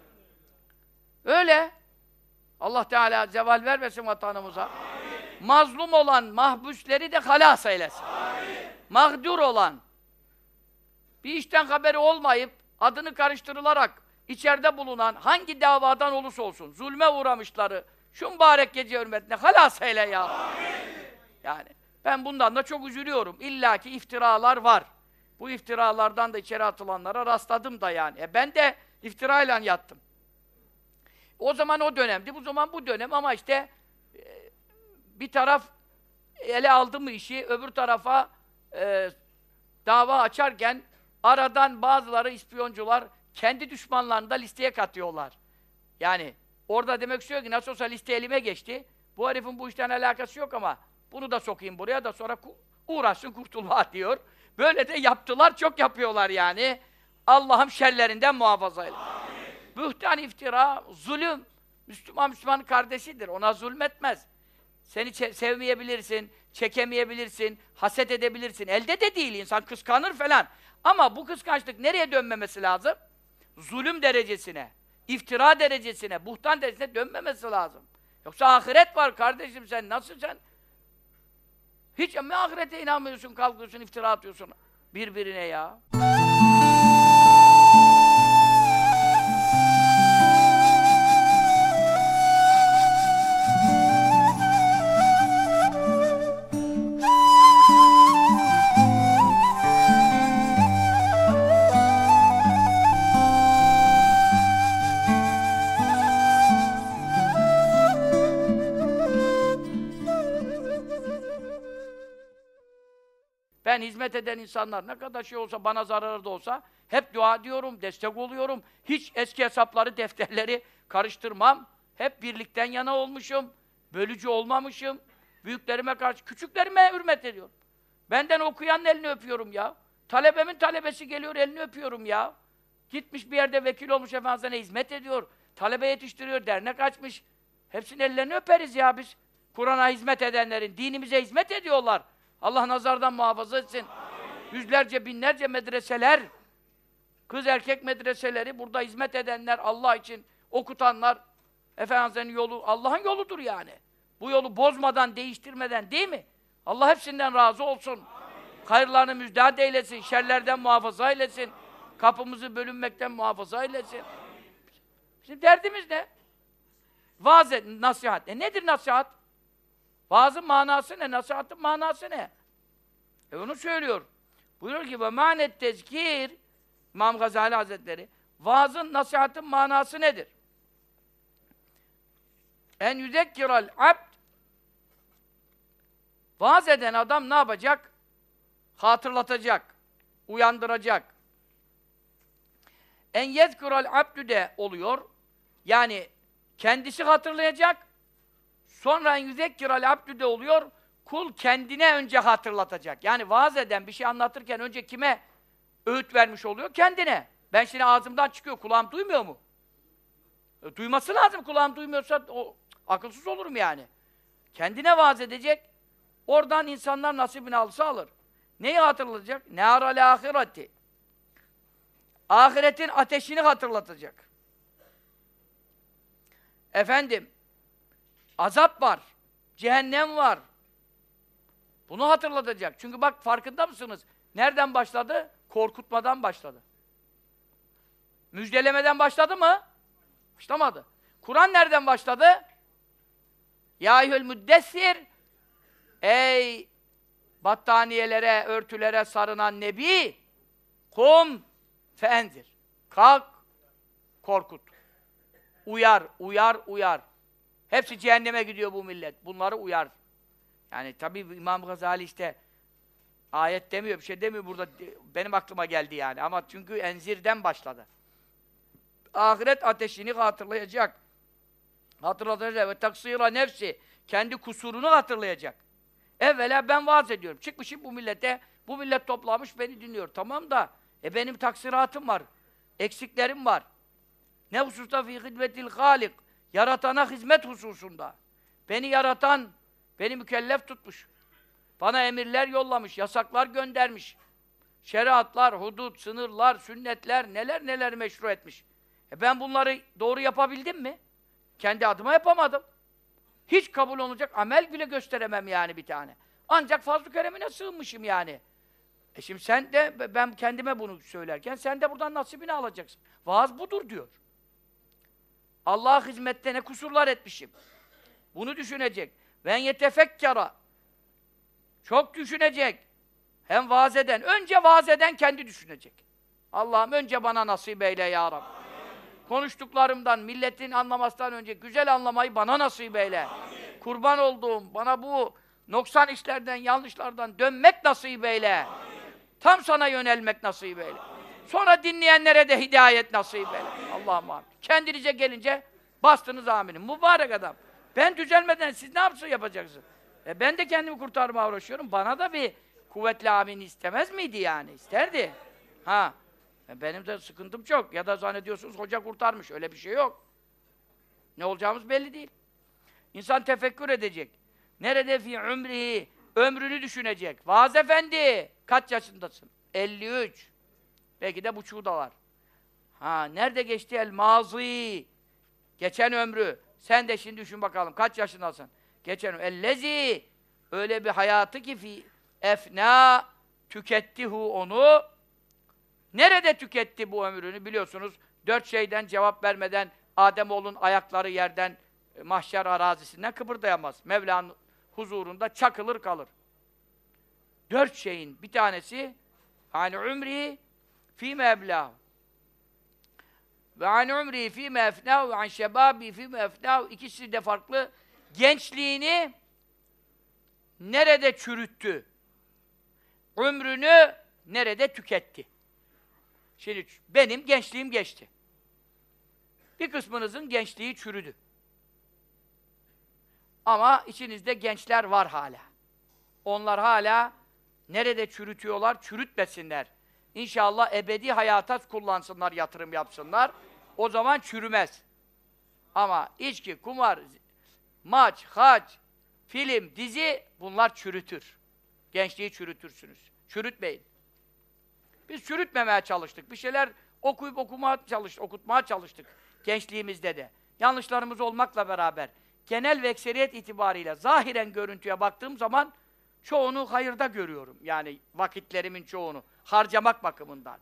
Speaker 1: Öyle. Allah Teala zeval vermesin vatanımıza. Amin. Mazlum olan mahpusleri de halas eylesin. Amin. Mağdur olan, bir işten haberi olmayıp, adını karıştırılarak içeride bulunan hangi davadan olursa olsun, zulme uğramışları, şu mübarek gece hürmetine halas eyle ya. Amin. Yani ben bundan da çok üzülüyorum. İlla ki iftiralar var. Bu iftiralardan da içeri atılanlara rastladım da yani. Ben de iftirayla yattım. O zaman o dönemdi, bu zaman bu dönem ama işte bir taraf ele aldı mı işi, öbür tarafa dava açarken aradan bazıları ispiyoncular kendi düşmanlarını da listeye katıyorlar. Yani orada demek istiyor ki nasıl olsa liste elime geçti. Bu herifin bu işten alakası yok ama bunu da sokayım buraya da sonra uğraşsın kurtulma diyor. Böyle de yaptılar, çok yapıyorlar yani. Allah'ım şerlerinden muhafaza eyle. Bühtan, iftira, zulüm. Müslümanın kardeşidir. Ona zulmetmez. Seni sevmeyebilirsin, çekemeyebilirsin, haset edebilirsin. Elde de değil, insan kıskanır falan. Ama bu kıskançlık nereye dönmemesi lazım? Zulüm derecesine, iftira derecesine, buhtan derecesine dönmemesi lazım. Yoksa ahiret var kardeşim, sen nasıl sen? Hiç mi ahirete inanmıyorsun, kalkıyorsun, iftira atıyorsun birbirine ya? Ben hizmet eden insanlar ne kadar şey olsa, bana zararı da olsa hep dua ediyorum, destek oluyorum. Hiç eski hesapları, defterleri karıştırmam. Hep birlikten yana olmuşum. Bölücü olmamışım. Büyüklerime karşı, küçüklerime hürmet ediyorum. Benden okuyanın elini öpüyorum ya. Talebemin talebesi geliyor, elini öpüyorum ya. Gitmiş bir yerde vekil olmuş Efendimiz'e hizmet ediyor. Talebe yetiştiriyor, dernek açmış. Hepsinin ellerini öperiz ya biz. Kur'an'a hizmet edenlerin, dinimize hizmet ediyorlar. Allah nazardan muhafaza etsin. Amin. Yüzlerce, binlerce medreseler, kız erkek medreseleri, burada hizmet edenler, Allah için okutanlar, Efendimiz'in yolu, Allah'ın yoludur yani. Bu yolu bozmadan, değiştirmeden, değil mi? Allah hepsinden razı olsun. Amin. Hayırlarını müjdat eylesin, şerlerden muhafaza eylesin. Kapımızı bölünmekten muhafaza eylesin. Bizim derdimiz ne? Vaaz et, nasihat. Nedir nasihat? Vaazın manası ne? Nasihatın manası ne? Onu söylüyor. Buyuruyor ki ve manet tezkir, İmam Gazali Hazretleri, vaazın, nasihatın manası nedir? En yüzekkiral abd, vaaz eden adam ne yapacak? Hatırlatacak, uyandıracak. En yezkural abdü de oluyor. Yani kendisi hatırlayacak. Sonra en yüzekkiral abdü de oluyor. Kul kendine önce hatırlatacak. Yani vaaz eden bir şey anlatırken önce kime öğüt vermiş oluyor? Kendine. Ben şimdi ağzımdan çıkıyor, kulağım duymuyor mu? Duyması lazım, kulağım duymuyorsa akılsız olurum yani. Kendine vaaz edecek. Oradan insanlar nasibini alsa alır. Neyi hatırlatacak? Nâral âhireti. Ahiretin ateşini hatırlatacak. Efendim, azap var, cehennem var. Bunu hatırlatacak. Çünkü bak, farkında mısınız? Nereden başladı? Korkutmadan başladı. Müjdelemeden başladı mı? Başlamadı. Kur'an nereden başladı? Ya eyyühel müddessir, ey battaniyelere, örtülere sarınan nebi, kum feendir. Kalk, korkut. Uyar, uyar, uyar. Hepsi cehenneme gidiyor bu millet. Bunları uyar. Yani tabii İmam Gazali işte ayet demiyor, bir şey demiyor burada. Benim aklıma geldi yani. Ama çünkü enzirden başladı. Ahiret ateşini hatırlayacak. Hatırlatacak ve taksira nefsi. Kendi kusurunu hatırlayacak. Evvela ben vaaz ediyorum. Çıkmışım bu millete. Bu millet toplamış beni dinliyor. Tamam da benim taksiratım var. Eksiklerim var. Ne hususta fi hidmetil halik. Yaratana hizmet hususunda. Beni yaratan, beni mükellef tutmuş. Bana emirler yollamış, yasaklar göndermiş. Şeriatlar, hudut, sınırlar, sünnetler, neler neler meşru etmiş. Ben bunları doğru yapabildim mi? Kendi adıma yapamadım. Hiç kabul olacak amel bile gösteremem yani bir tane. Ancak fazl-ı keremine sığınmışım yani. Şimdi sen de, ben kendime bunu söylerken, sen de buradan nasibini alacaksın. Vaaz budur diyor. Allah'a hizmette ne kusurlar etmişim. Bunu düşünecek. Ben yetefekkara. Çok düşünecek. Hem vaaz eden. Önce vaaz eden kendi düşünecek. Allah'ım önce bana nasip eyle ya Rabbi. Konuştuklarımdan, milletin anlamasından önce güzel anlamayı bana nasip eyle. Amin. Kurban olduğum, bana bu noksan işlerden, yanlışlardan dönmek nasip eyle. Amin. Tam sana yönelmek nasip eyle. Amin. Sonra dinleyenlere de hidayet nasip eyle. Allah'ım amin. Kendinize gelince bastınız aminin. Mübarek adam. Ben düzelmeden siz ne yapacaksınız? Ben de kendimi kurtarmaya uğraşıyorum. Bana da bir kuvvetli amin istemez miydi yani? İsterdi. Ha. Benim de sıkıntım çok. Ya da zannediyorsunuz hoca kurtarmış. Öyle bir şey yok. Ne olacağımız belli değil. İnsan tefekkür edecek. Nerede fi ömrihi? Ömrünü düşünecek. Vaaz efendi, kaç yaşındasın? 53. Belki de buçuğu da var. Ha, nerede geçti el mazi? Geçen ömrü. Sen de şimdi düşün bakalım. Kaç yaşındasın? Geçen ömrü. Ellezi. Öyle bir hayatı ki fi efna tükettihu onu. Nerede tüketti bu ömrünü biliyorsunuz. 4 şeyden cevap vermeden Ademoğlu'nun ayakları yerden mahşer arazisinden kıpırdayamaz. Mevla'nın huzurunda çakılır kalır. 4 şeyin bir tanesi ani umri fîme eblâhu ve ani umri fîme efnâhu ve an şebâbi fîme efnâhu. İkisi de farklı. Gençliğini nerede çürüttü? Ömrünü nerede tüketti? Şimdi benim gençliğim geçti. Bir kısmınızın gençliği çürüdü. Ama içinizde gençler var hala. Onlar hala nerede çürütüyorlar? Çürütmesinler. İnşallah ebedi hayata kullansınlar, yatırım yapsınlar. O zaman çürümez. Ama içki, kumar, maç, hac, film, dizi bunlar çürütür. Gençliği çürütürsünüz. Çürütmeyin. Biz çürütmemeye çalıştık. Bir şeyler okutmaya çalıştık gençliğimizde de. Yanlışlarımız olmakla beraber genel ve ekseriyet itibariyle zahiren görüntüye baktığım zaman çoğunu hayırda görüyorum. Yani vakitlerimin çoğunu harcamak bakımından.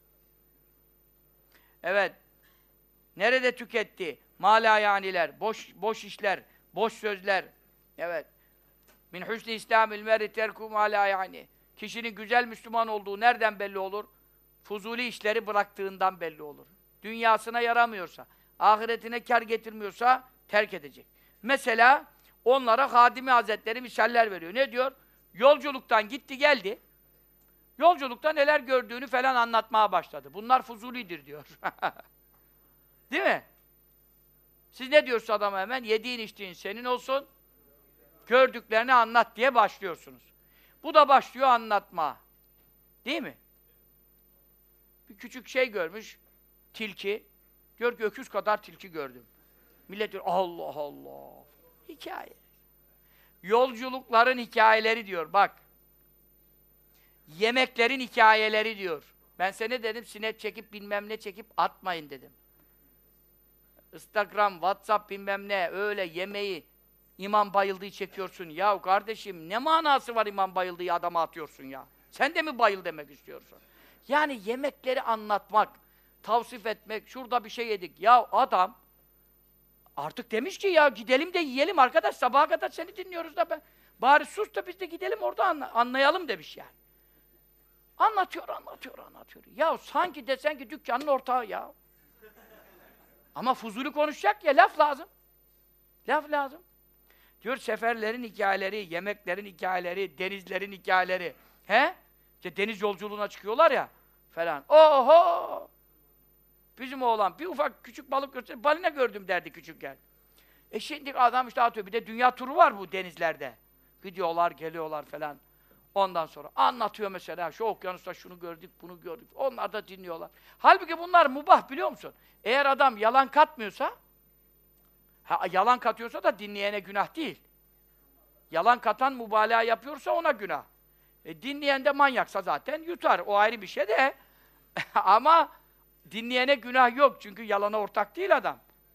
Speaker 1: Evet. Nerede tüketti? Malayaniler, boş işler, boş sözler. Evet. Min husni İslamil mer'i terku malayani. Kişinin güzel Müslüman olduğu nereden belli olur? Fuzuli işleri bıraktığından belli olur. Dünyasına yaramıyorsa, ahiretine kâr getirmiyorsa terk edecek. Mesela onlara Hadimi Hazretleri misaller veriyor. Ne diyor? Yolculuktan gitti geldi. Yolculukta neler gördüğünü falan anlatmaya başladı. Bunlar fuzulidir diyor. Değil mi? Siz ne diyorsunuz adama hemen? Yediğin içtiğin senin olsun. Gördüklerini anlat diye başlıyorsunuz. Bu da başlıyor anlatma. Değil mi? Bir küçük şey görmüş, tilki. Diyor ki öküz kadar tilki gördüm. Millet diyor Allah Allah. Hikaye. Yolculukların hikayeleri diyor bak. Yemeklerin hikayeleri diyor. Ben sana ne dedim? Sinet çekip bilmem ne çekip atmayın dedim. Instagram, WhatsApp bilmem ne öyle yemeği İmam Bayıldı'yı çekiyorsun. Ya kardeşim ne manası var İmam Bayıldı'yı adama atıyorsun ya? Sen de mi bayıl demek istiyorsun? Yani yemekleri anlatmak, tavsif etmek, şurada bir şey yedik. Ya adam artık demiş ki ya gidelim de yiyelim arkadaş sabaha kadar seni dinliyoruz da ben. Bari sus da biz de gidelim orada anlayalım demiş yani. Anlatıyor. Ya sanki desen ki dükkanın ortağı ya. Ama fuzuli konuşacak ya laf lazım. Laf lazım. Diyor seferlerin hikayeleri, yemeklerin hikayeleri, denizlerin hikayeleri. He? İşte deniz yolculuğuna çıkıyorlar ya falan. Oho! Bizim oğlan bir ufak küçük balık gösterdi. Balina gördüm derdi küçükken. Şimdi adam işte atıyor. Bir de dünya turu var bu denizlerde. Gidiyorlar, geliyorlar falan. Ondan sonra anlatıyor mesela. Şu okyanusta şunu gördük, bunu gördük. Onlar da dinliyorlar. Halbuki bunlar mubah biliyor musun? Eğer adam yalan katmıyorsa yalan katıyorsa da dinleyene günah değil. Yalan katan mübalağa yapıyorsa ona günah. Dinleyen de manyaksa zaten yutar. O ayrı bir şey de. Ama dinleyene günah yok. Çünkü yalana ortak değil adam.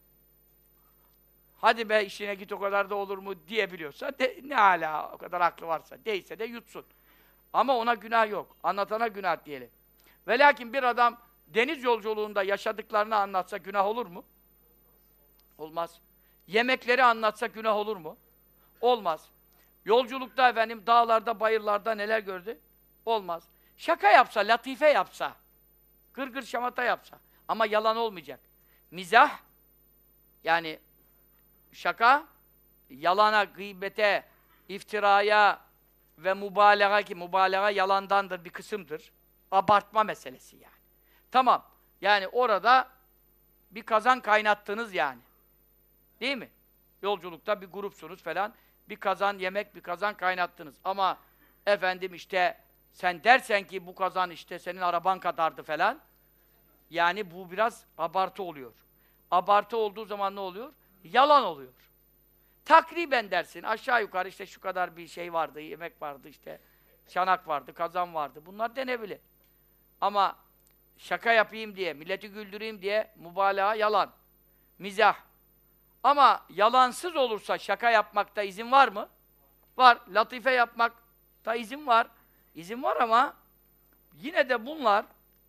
Speaker 1: Hadi be işine git o kadar da olur mu diyebiliyorsa ne hala o kadar aklı varsa. Değilse de yutsun. Ama ona günah yok. Anlatana günah diyelim. Ve lakin bir adam deniz yolculuğunda yaşadıklarını anlatsa günah olur mu? Olmaz. Yemekleri anlatsa günah olur mu? Olmaz. Yolculukta efendim dağlarda, bayırlarda neler gördü? Olmaz. Şaka yapsa, latife yapsa, gırgır şamata yapsa ama yalan olmayacak. Mizah, yani şaka, yalana, gıybete, iftiraya ve mübalağa ki mübalağa yalandandır, bir kısımdır. Abartma meselesi yani. Tamam. Yani orada bir kazan kaynattınız yani. Değil mi? Yolculukta bir grupsunuz falan. Bir kazan yemek, bir kazan kaynattınız. Ama efendim işte sen dersen ki bu kazan işte senin araban kadardı falan. Yani bu biraz abartı oluyor. Abartı olduğu zaman ne oluyor? Yalan oluyor. Takriben dersin, aşağı yukarı işte şu kadar bir şey vardı, yemek vardı işte, çanak vardı, kazan vardı. Bunlar denebilir. Ama şaka yapayım diye, milleti güldüreyim diye mübalağa yalan. Mizah. Ama yalansız olursa şaka yapmakta izin var mı? Var. Latife yapmakta izin var. İzin var ama yine de bunlar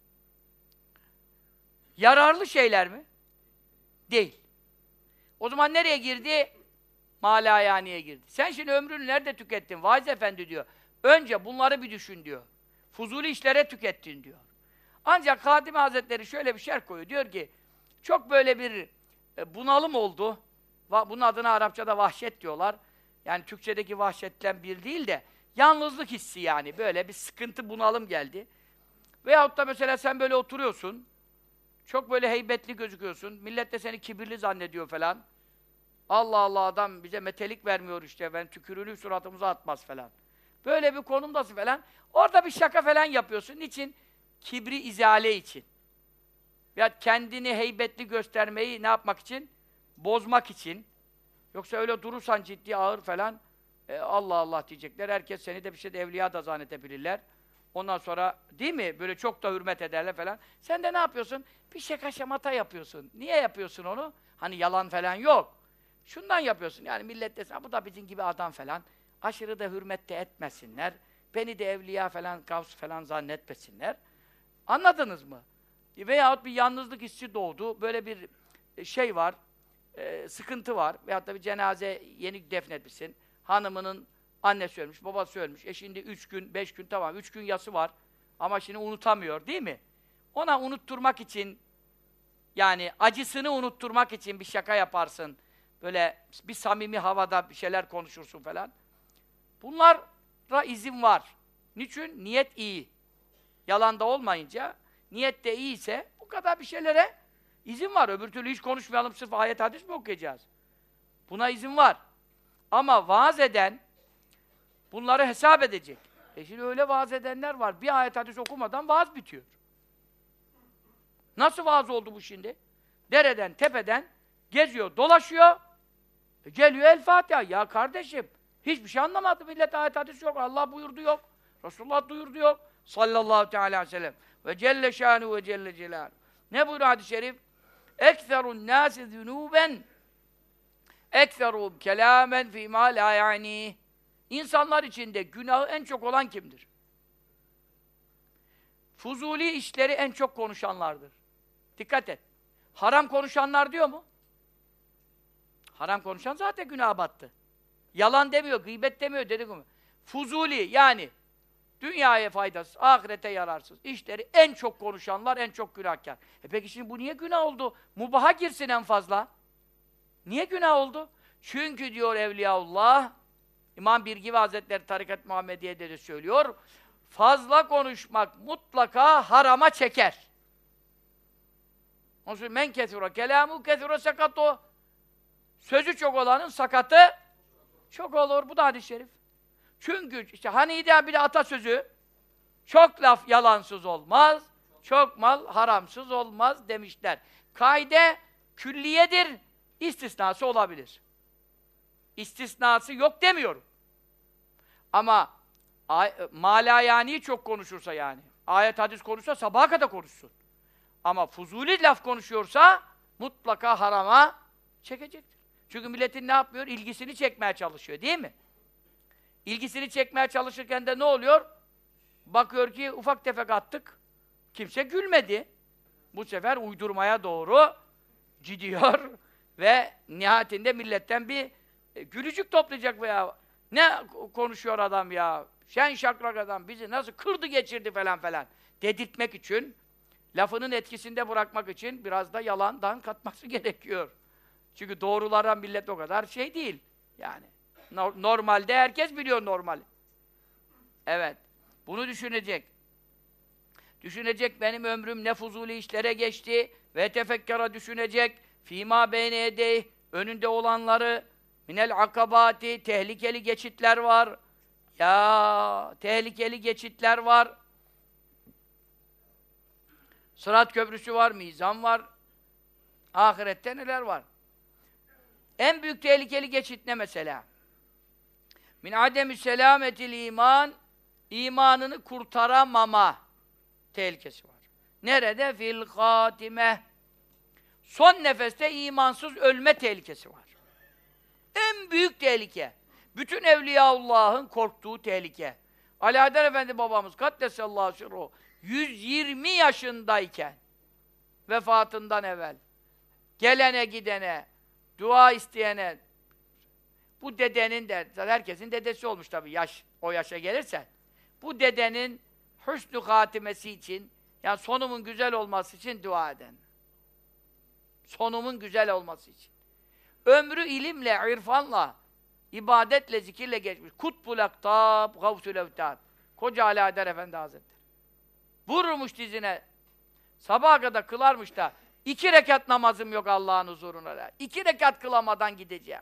Speaker 1: yararlı şeyler mi? Değil. O zaman nereye girdi? Malayaniye girdi. Sen şimdi ömrünü nerede tükettin? Vaiz efendi diyor. Önce bunları bir düşün diyor. Fuzuli işlere tükettin diyor. Ancak Kadimi Hazretleri şöyle bir şerh koyuyor. Diyor ki, çok böyle bir bunalım oldu. Bunun adına Arapçada vahşet diyorlar. Yani Türkçedeki vahşetten bir değil de yalnızlık hissi yani. Böyle bir sıkıntı, bunalım geldi. Veyahut da mesela sen böyle oturuyorsun. Çok böyle heybetli gözüküyorsun. Millet de seni kibirli zannediyor falan. Allah Allah, adam bize metelik vermiyor işte. Ben tükürüğünü suratımıza atmaz falan. Böyle bir konumdasın falan. Orada bir şaka falan yapıyorsun. Niçin? Kibri izale için. Ya kendini heybetli göstermeyi ne yapmak için? Bozmak için. Yoksa öyle durursan ciddi, ağır falan, Allah Allah diyecekler. Herkes seni de bir şey de evliya da zannedebilirler. Ondan sonra değil mi? Böyle çok da hürmet ederler falan. Sen de ne yapıyorsun? Bir şaka şamata yapıyorsun. Niye yapıyorsun onu? Hani yalan falan yok. Şundan yapıyorsun. Yani millet desin, bu da bizim gibi adam falan. Aşırı da hürmet de etmesinler. Beni de evliya falan, gavs falan zannetmesinler. Anladınız mı? Veyahut bir yalnızlık hissi doğdu. Böyle bir şey var. Sıkıntı var. Veyahut da bir cenaze yeni defnetmişsin. Hanımının annesi ölmüş, babası ölmüş. Şimdi 3 gün, 5 gün tamam. 3 gün yası var. Ama şimdi unutamıyor, değil mi? Ona unutturmak için, yani acısını unutturmak için bir şaka yaparsın. Böyle bir samimi havada bir şeyler konuşursun falan. Bunlara izin var. Niçin? Niyet iyi. Yalanda olmayınca, niyet de iyiyse bu kadar bir şeylere izin var. Öbür türlü hiç konuşmayalım, sırf ayet hadis mi okuyacağız? Buna izin var. Ama vaaz eden bunları hesap edecek. Şimdi öyle vaaz edenler var. Bir ayet hadis okumadan vaaz bitiyor. Nasıl vaaz oldu bu şimdi? Dereden, tepeden geziyor, dolaşıyor. Geliyor El Fatiha. Ya kardeşim, hiçbir şey anlamadı. Millet ayet hadis yok. Allah buyurdu yok. Resulullah duyurdu yok. Sallallahu teala aleyhi ve sellem. Ve Celle şânuhu ve Celle celâluhu. Ne buyuruyor hadis-i şerif? Ekserun nâsi zünûben ekserum kelâmen fîmâ lâ ya'nî. İnsanlar içinde günahı en çok olan kimdir? Fuzuli işleri en çok konuşanlardır. Dikkat et. Haram konuşanlar diyor mu? Haram konuşan zaten günaha battı. Yalan demiyor, gıybet demiyor, dedikodu. Fuzuli, yani dünyaya faydasız, ahirete yararsız işleri en çok konuşanlar en çok günahkar. Peki şimdi bu niye günah oldu? Mubaha girsin en fazla. Niye günah oldu? Çünkü diyor Evliyaullah, İmam Birgivi Hazretleri Tarikat Muhammediye'de de söylüyor, fazla konuşmak mutlaka harama çeker. Onun için men kethura kelamu kethura sakato. Sözü çok olanın sakatı çok olur. Bu da hadis-i şerif. Çünkü işte hani de bir atasözü, çok laf yalansız olmaz, çok mal haramsız olmaz demişler. Kaide külliyedir, istisnası olabilir. İstisnası yok demiyorum. Ama malayani çok konuşursa yani, ayet hadis konuşsa sabaha kadar konuşsun. Ama fuzuli laf konuşuyorsa mutlaka harama çekecektir. Çünkü milletin ne yapıyor? İlgisini çekmeye çalışıyor, değil mi? İlgisini çekmeye çalışırken de ne oluyor? Bakıyor ki ufak tefek attık, kimse gülmedi. Bu sefer uydurmaya doğru gidiyor ve nihayetinde milletten bir gülücük toplayacak veya Ne konuşuyor adam ya? Şen şakrak adam bizi nasıl kırdı geçirdi falan falan dedirtmek için, lafının etkisinde bırakmak için biraz da yalandan katması gerekiyor. Çünkü doğrulara millet o kadar şey değil. Yani normalde herkes biliyor normal. Evet. Bunu düşünecek. Düşünecek benim ömrüm ne fuzuli işlere geçti ve tefekkara düşünecek. Fîmâ beyne yedeyh önünde olanları minel akabati tehlikeli geçitler var. Ya tehlikeli geçitler var. Sırat köprüsü var, mizan var. Ahirette neler var? En büyük tehlikeli geçit ne mesela? Min ademü selâmetil iman, imanını kurtaramama tehlikesi var. Nerede? Fil hatime. Son nefeste imansız ölme tehlikesi var. En büyük tehlike. Bütün Evliyaullah'ın korktuğu tehlike. Ali Haydar Efendi babamız kaddesallahu sirruhu 120 yaşındayken vefatından evvel gelene gidene, dua isteyene, bu dedenin de, herkesin dedesi olmuş tabii yaş, o yaşa gelirse, bu dedenin hüsnü hatimesi için, yani sonumun güzel olması için dua eden. Sonumun güzel olması için. Ömrü ilimle, irfanla, ibadetle, zikirle geçmiş. Kutbul aktab, gavsül evtad. Koca Ali Haydar Efendi Hazretleri. Vururmuş dizine, sabaha kadar kılarmış da, 2 rekat namazım yok Allah'ın huzuruna. 2 rekat kılamadan gideceğim.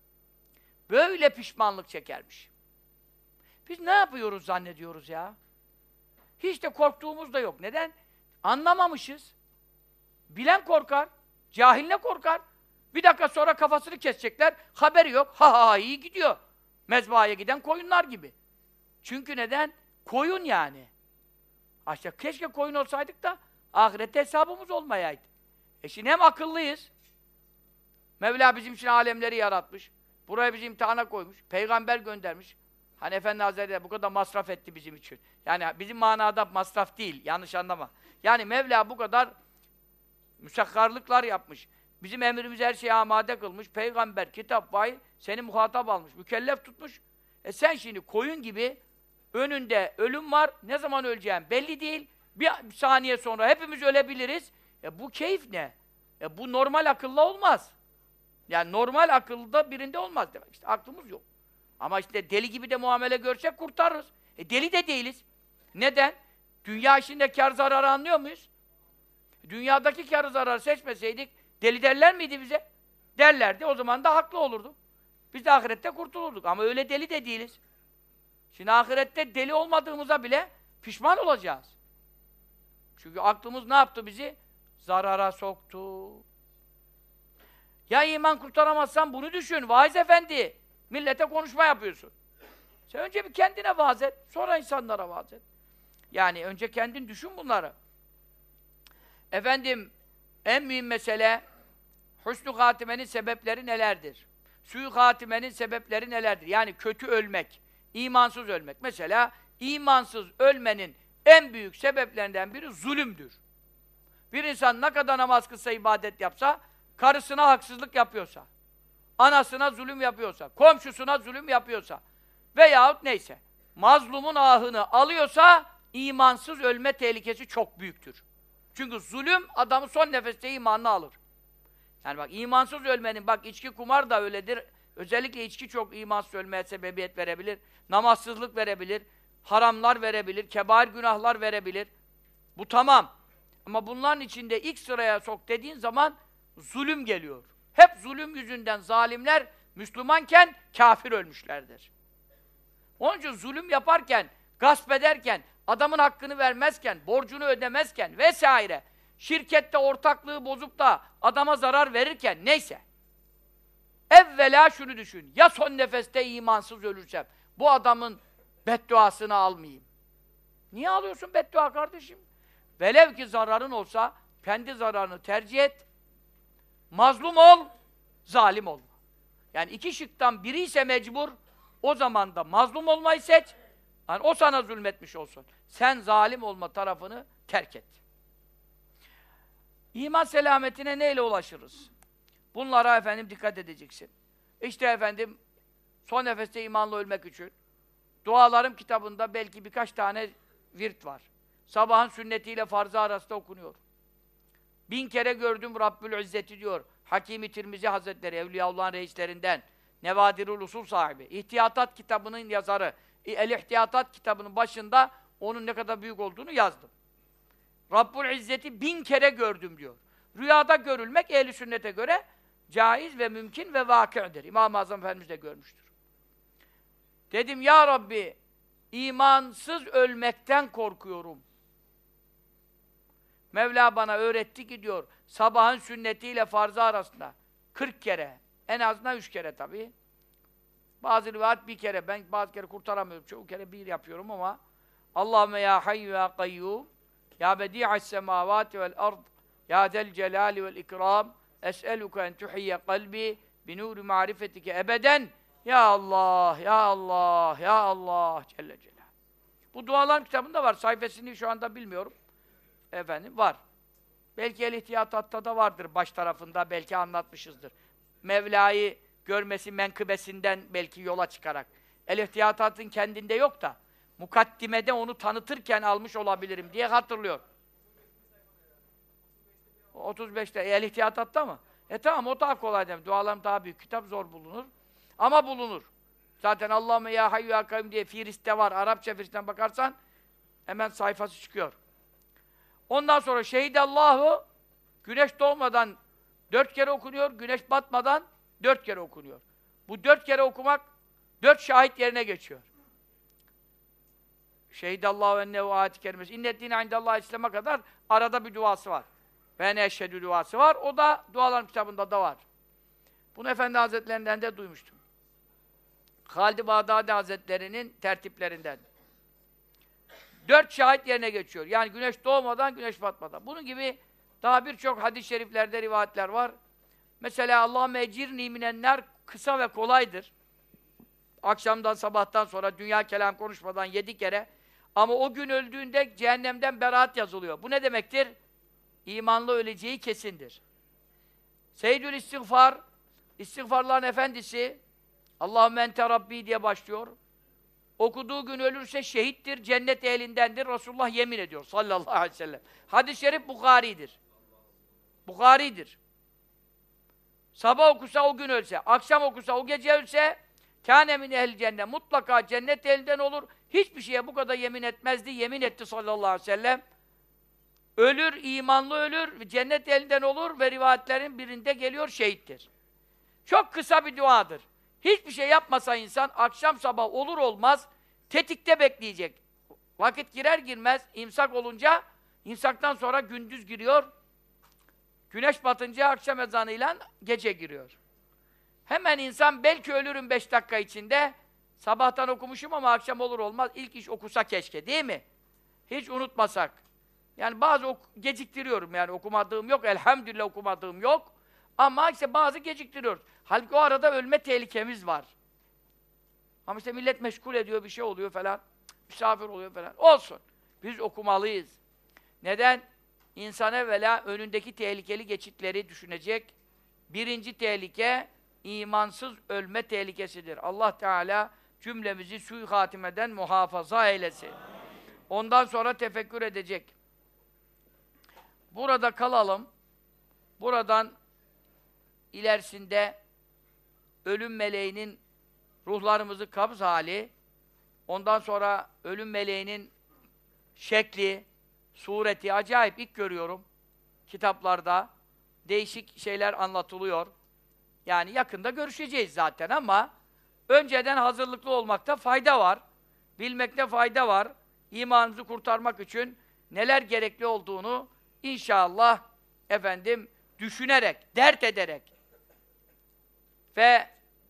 Speaker 1: Böyle pişmanlık çekermiş. Biz ne yapıyoruz zannediyoruz ya? Hiç de korktuğumuz da yok. Neden? Anlamamışız. Bilen korkar, cahil ne korkar? Bir dakika sonra kafasını kesecekler, haberi yok. Ha ha iyi gidiyor. Mezbahaya giden koyunlar gibi. Çünkü neden? Koyun yani. İşte keşke koyun olsaydık da ahirette hesabımız olmayaydı. Şimdi hem akıllıyız. Mevla bizim için alemleri yaratmış. Buraya bizi imtihana koymuş. Peygamber göndermiş. Hani Efendi Hazretleri bu kadar masraf etti bizim için. Yani bizim manada masraf değil, yanlış anlama. Yani Mevla bu kadar müsakkarlıklar yapmış. Bizim emrimizi her şeye amade kılmış. Peygamber, kitap, vahiy seni muhatap almış, mükellef tutmuş. Sen şimdi koyun gibi önünde ölüm var, ne zaman öleceğin belli değil. Bir saniye sonra hepimiz ölebiliriz. Bu keyif ne? Bu normal akılla olmaz. Yani normal akılda birinde olmaz demek. İşte aklımız yok. Ama işte deli gibi de muamele görsek kurtarırız. Deli de değiliz. Neden? Dünya işinde kar zararı anlıyor muyuz? Dünyadaki karı zararı seçmeseydik deli derler miydi bize? Derlerdi. O zaman da haklı olurdu. Biz de ahirette kurtulurduk. Ama öyle deli de değiliz. Şimdi ahirette deli olmadığımıza bile pişman olacağız. Çünkü aklımız ne yaptı bizi? Zarara soktu. Ya iman kurtaramazsan bunu düşün. Vaiz efendi. Millete konuşma yapıyorsun. Sen önce bir kendine vaaz et. Sonra insanlara vaaz et. Yani önce kendin düşün bunları. Efendim, en mühim mesele hüsnü hatimenin sebepleri nelerdir? Sü hatimenin sebepleri nelerdir? Yani kötü ölmek, imansız ölmek. Mesela imansız ölmenin en büyük sebeplerinden biri zulümdür. Bir insan ne kadar namaz kılsa, ibadet yapsa, karısına haksızlık yapıyorsa, anasına zulüm yapıyorsa, komşusuna zulüm yapıyorsa veyahut neyse, mazlumun ahını alıyorsa, imansız ölme tehlikesi çok büyüktür. Çünkü zulüm, adamı son nefeste imanını alır. Yani bak, imansız ölmenin, bak içki, kumar da öyledir. Özellikle içki çok imansız ölmeye sebebiyet verebilir. Namazsızlık verebilir. Haramlar verebilir. Kebair günahlar verebilir. Bu tamam. Ama bunların içinde ilk sıraya sok dediğin zaman zulüm geliyor. Hep zulüm yüzünden zalimler Müslümanken kafir ölmüşlerdir. Onun için zulüm yaparken, gasp ederken, adamın hakkını vermezken, borcunu ödemezken vesaire, şirkette ortaklığı bozup da adama zarar verirken neyse. Evvela şunu düşün, ya son nefeste imansız ölürsem, bu adamın bedduasını almayayım. Niye alıyorsun beddua kardeşim? Velev ki zararın olsa, kendi zararını tercih et, mazlum ol, zalim olma. Yani iki şıktan biri ise mecbur, o zaman da mazlum olmayı seç, yani o sana zulmetmiş olsun. Sen zalim olma tarafını terk et. İman selametine neyle ulaşırız? Bunlara efendim dikkat edeceksin. İşte efendim, Son nefeste imanla ölmek için. Dualarım kitabında belki birkaç tane virt var. Sabahın sünnetiyle farzı arasında okunuyor. 1000 kere gördüm Rabbül İzzet'i diyor. Hakim-i Tirmizi Hazretleri, Evliyaullah'ın reislerinden, Nevadirul Usul sahibi, İhtiyatat kitabının yazarı, El-İhtiyatat kitabının başında onun ne kadar büyük olduğunu yazdım. Rabbül İzzet'i 1000 kere gördüm diyor. Rüyada görülmek ehl-i sünnete göre caiz ve mümkün ve vâkı'dır. İmam-ı Azam Efendimiz de görmüştür. Dedim ya Rabbi, imansız ölmekten korkuyorum. Mevla bana öğretti ki diyor, sabahın sünnetiyle farzı arasında 40 kere, en azından 3 kere tabii. Bazı rivayet 1 kere, ben bazı kere kurtaramıyorum, çoğu kere 1 yapıyorum ama Allahümme ya hayyu ya kayyum, ya bedi'as semavati vel ard, ya del celali vel ikram, es'eluke en tuhiyye kalbi, binuri marifetike ebeden, ya Allah, ya Allah, ya Allah, Celle Celal. Bu duaların kitabında var, sayfasını şu anda bilmiyorum. Efendim, var. Belki El-İhtiyatat'ta da vardır baş tarafında, belki anlatmışızdır. Mevla'yı görmesi menkıbesinden belki yola çıkarak. El-İhtiyatat'ın kendinde yok da, mukaddimede onu tanıtırken almış olabilirim diye hatırlıyor. 35'te, El-İhtiyatat'ta mı? Tamam, o daha kolay demek. Dualarım daha büyük, kitap zor bulunur. Ama bulunur. Zaten Allahümme ya hayyu ya kayyum diye Firis'te var. Arapça Firis'ten bakarsan hemen sayfası çıkıyor. Ondan sonra Şehidallahu, güneş doğmadan 4 kere okunuyor, güneş batmadan 4 kere okunuyor. Bu 4 kere okumak 4 şahit yerine geçiyor. Şehidallahu ennehu ayet-i kerimesi. İnneddîne indallâhi İslam'a kadar arada bir duası var. Ve ne eşhedü duası var. O da duaların kitabında da var. Bunu Efendi Hazretlerinden de duymuştum. Halid-i Bağdadi Hazretleri'nin tertiplerinden. 4 şahit yerine geçiyor. Yani güneş doğmadan, güneş batmadan. Bunun gibi daha birçok hadis-i şeriflerde rivayetler var. Mesela Allahümme ecirni minennâr kısa ve kolaydır. Akşamdan, sabahtan sonra dünya kelam konuşmadan 7 kere. Ama o gün öldüğünde cehennemden beraat yazılıyor. Bu ne demektir? İmanlı öleceği kesindir. Seyyidül İstiğfar, istiğfarların efendisi, Allahümme ente Rabbi diye başlıyor. Okuduğu gün ölürse şehittir, cennet ehlindendir. Resulullah yemin ediyor sallallahu aleyhi ve sellem. Hadis-i şerif Bukhari'dir. Bukhari'dir. Sabah okusa o gün ölse, akşam okusa o gece ölse, kâne min ehl cennet. Mutlaka cennet ehlinden olur. Hiçbir şeye bu kadar yemin etmezdi. Yemin etti sallallahu aleyhi ve sellem. Ölür, imanlı ölür, cennet elinden olur ve rivayetlerin birinde geliyor şehittir. Çok kısa bir duadır. Hiçbir şey yapmasa insan, akşam sabah olur olmaz, tetikte bekleyecek. Vakit girer girmez, imsak olunca, imsaktan sonra gündüz giriyor, güneş batınca akşam ezanıyla gece giriyor. Hemen insan, belki ölürüm 5 dakika içinde, sabahtan okumuşum ama akşam olur olmaz, ilk iş okusa keşke, değil mi? Hiç unutmasak. Yani bazı geciktiriyorum, yani okumadığım yok, elhamdülillah okumadığım yok. Ama işte bazı geciktiriyoruz. Halbuki o arada ölme tehlikemiz var. Ama işte millet meşgul ediyor, bir şey oluyor falan. Misafir oluyor falan. Olsun. Biz okumalıyız. Neden? İnsan evvela önündeki tehlikeli geçitleri düşünecek. Birinci tehlike, imansız ölme tehlikesidir. Allah Teala cümlemizi sui hatimeden muhafaza eylesin. Ondan sonra tefekkür edecek. Burada kalalım. Buradan ilerisinde ölüm meleğinin ruhlarımızı kabz hali, ondan sonra ölüm meleğinin şekli, sureti acayip, ilk görüyorum. Kitaplarda değişik şeyler anlatılıyor. Yani yakında görüşeceğiz zaten ama önceden hazırlıklı olmakta fayda var. Bilmekte fayda var. İmanımızı kurtarmak için neler gerekli olduğunu inşallah efendim düşünerek, dert ederek ve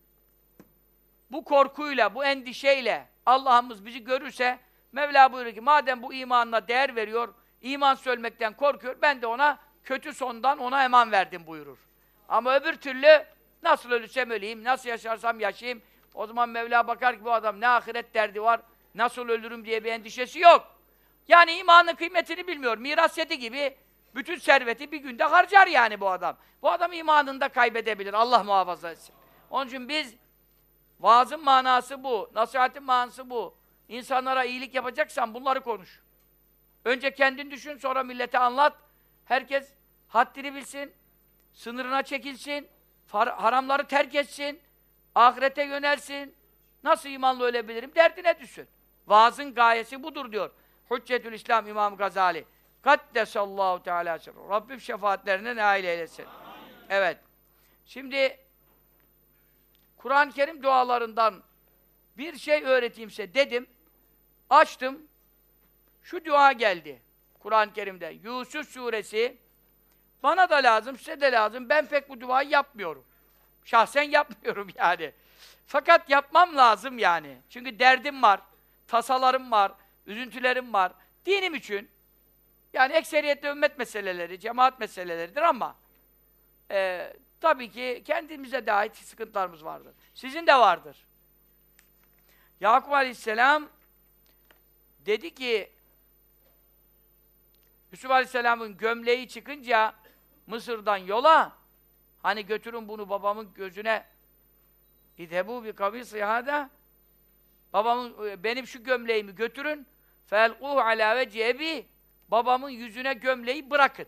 Speaker 1: bu korkuyla, bu endişeyle Allah'ımız bizi görürse Mevla buyuruyor ki madem bu imanına değer veriyor, iman söylemekten korkuyor, ben de ona kötü sondan ona eman verdim buyurur. Ama öbür türlü nasıl ölürsem öleyim, nasıl yaşarsam yaşayayım, o zaman Mevla bakar ki bu adam ne ahiret derdi var, nasıl ölürüm diye bir endişesi yok. Yani imanın kıymetini bilmiyor. Miras yedi gibi bütün serveti bir günde harcar yani bu adam. Bu adam imanını da kaybedebilir. Allah muhafaza etsin. Onun için biz Vaazın manası bu, nasihatin manası bu. İnsanlara iyilik yapacaksan bunları konuş. Önce kendin düşün, sonra millete anlat. Herkes haddini bilsin, sınırına çekilsin, haramları terk etsin, ahirete yönelsin. Nasıl imanla ölebilirim? Derdine düşsün. Vaazın gayesi budur diyor. Hüccetül İslam İmam Gazali. Kaddesallahu Teala sirruhu. Rabbim şefaatlerine nail eylesin. Evet. Şimdi Kur'an-ı Kerim dualarından bir şey öğreteyim size dedim. Açtım. Şu dua geldi. Kur'an-ı Kerim'de. Yusuf suresi. Bana da lazım, size de lazım. Ben pek bu duayı yapmıyorum. Şahsen yapmıyorum yani. Fakat yapmam lazım yani. Çünkü derdim var, tasalarım var, üzüntülerim var. Dinim için. Yani ekseriyetle ümmet meseleleri, cemaat meseleleridir ama tabii ki kendimize de ait sıkıntılarımız vardır. Sizin de vardır. Yakup Aleyhisselam dedi ki Yusuf Aleyhisselam'ın gömleği çıkınca Mısır'dan yola hani götürün bunu babamın gözüne İdhebu bi kabîs hâdâ benim şu gömleğimi götürün felquhu alâ vecihi babamın yüzüne gömleği bırakın.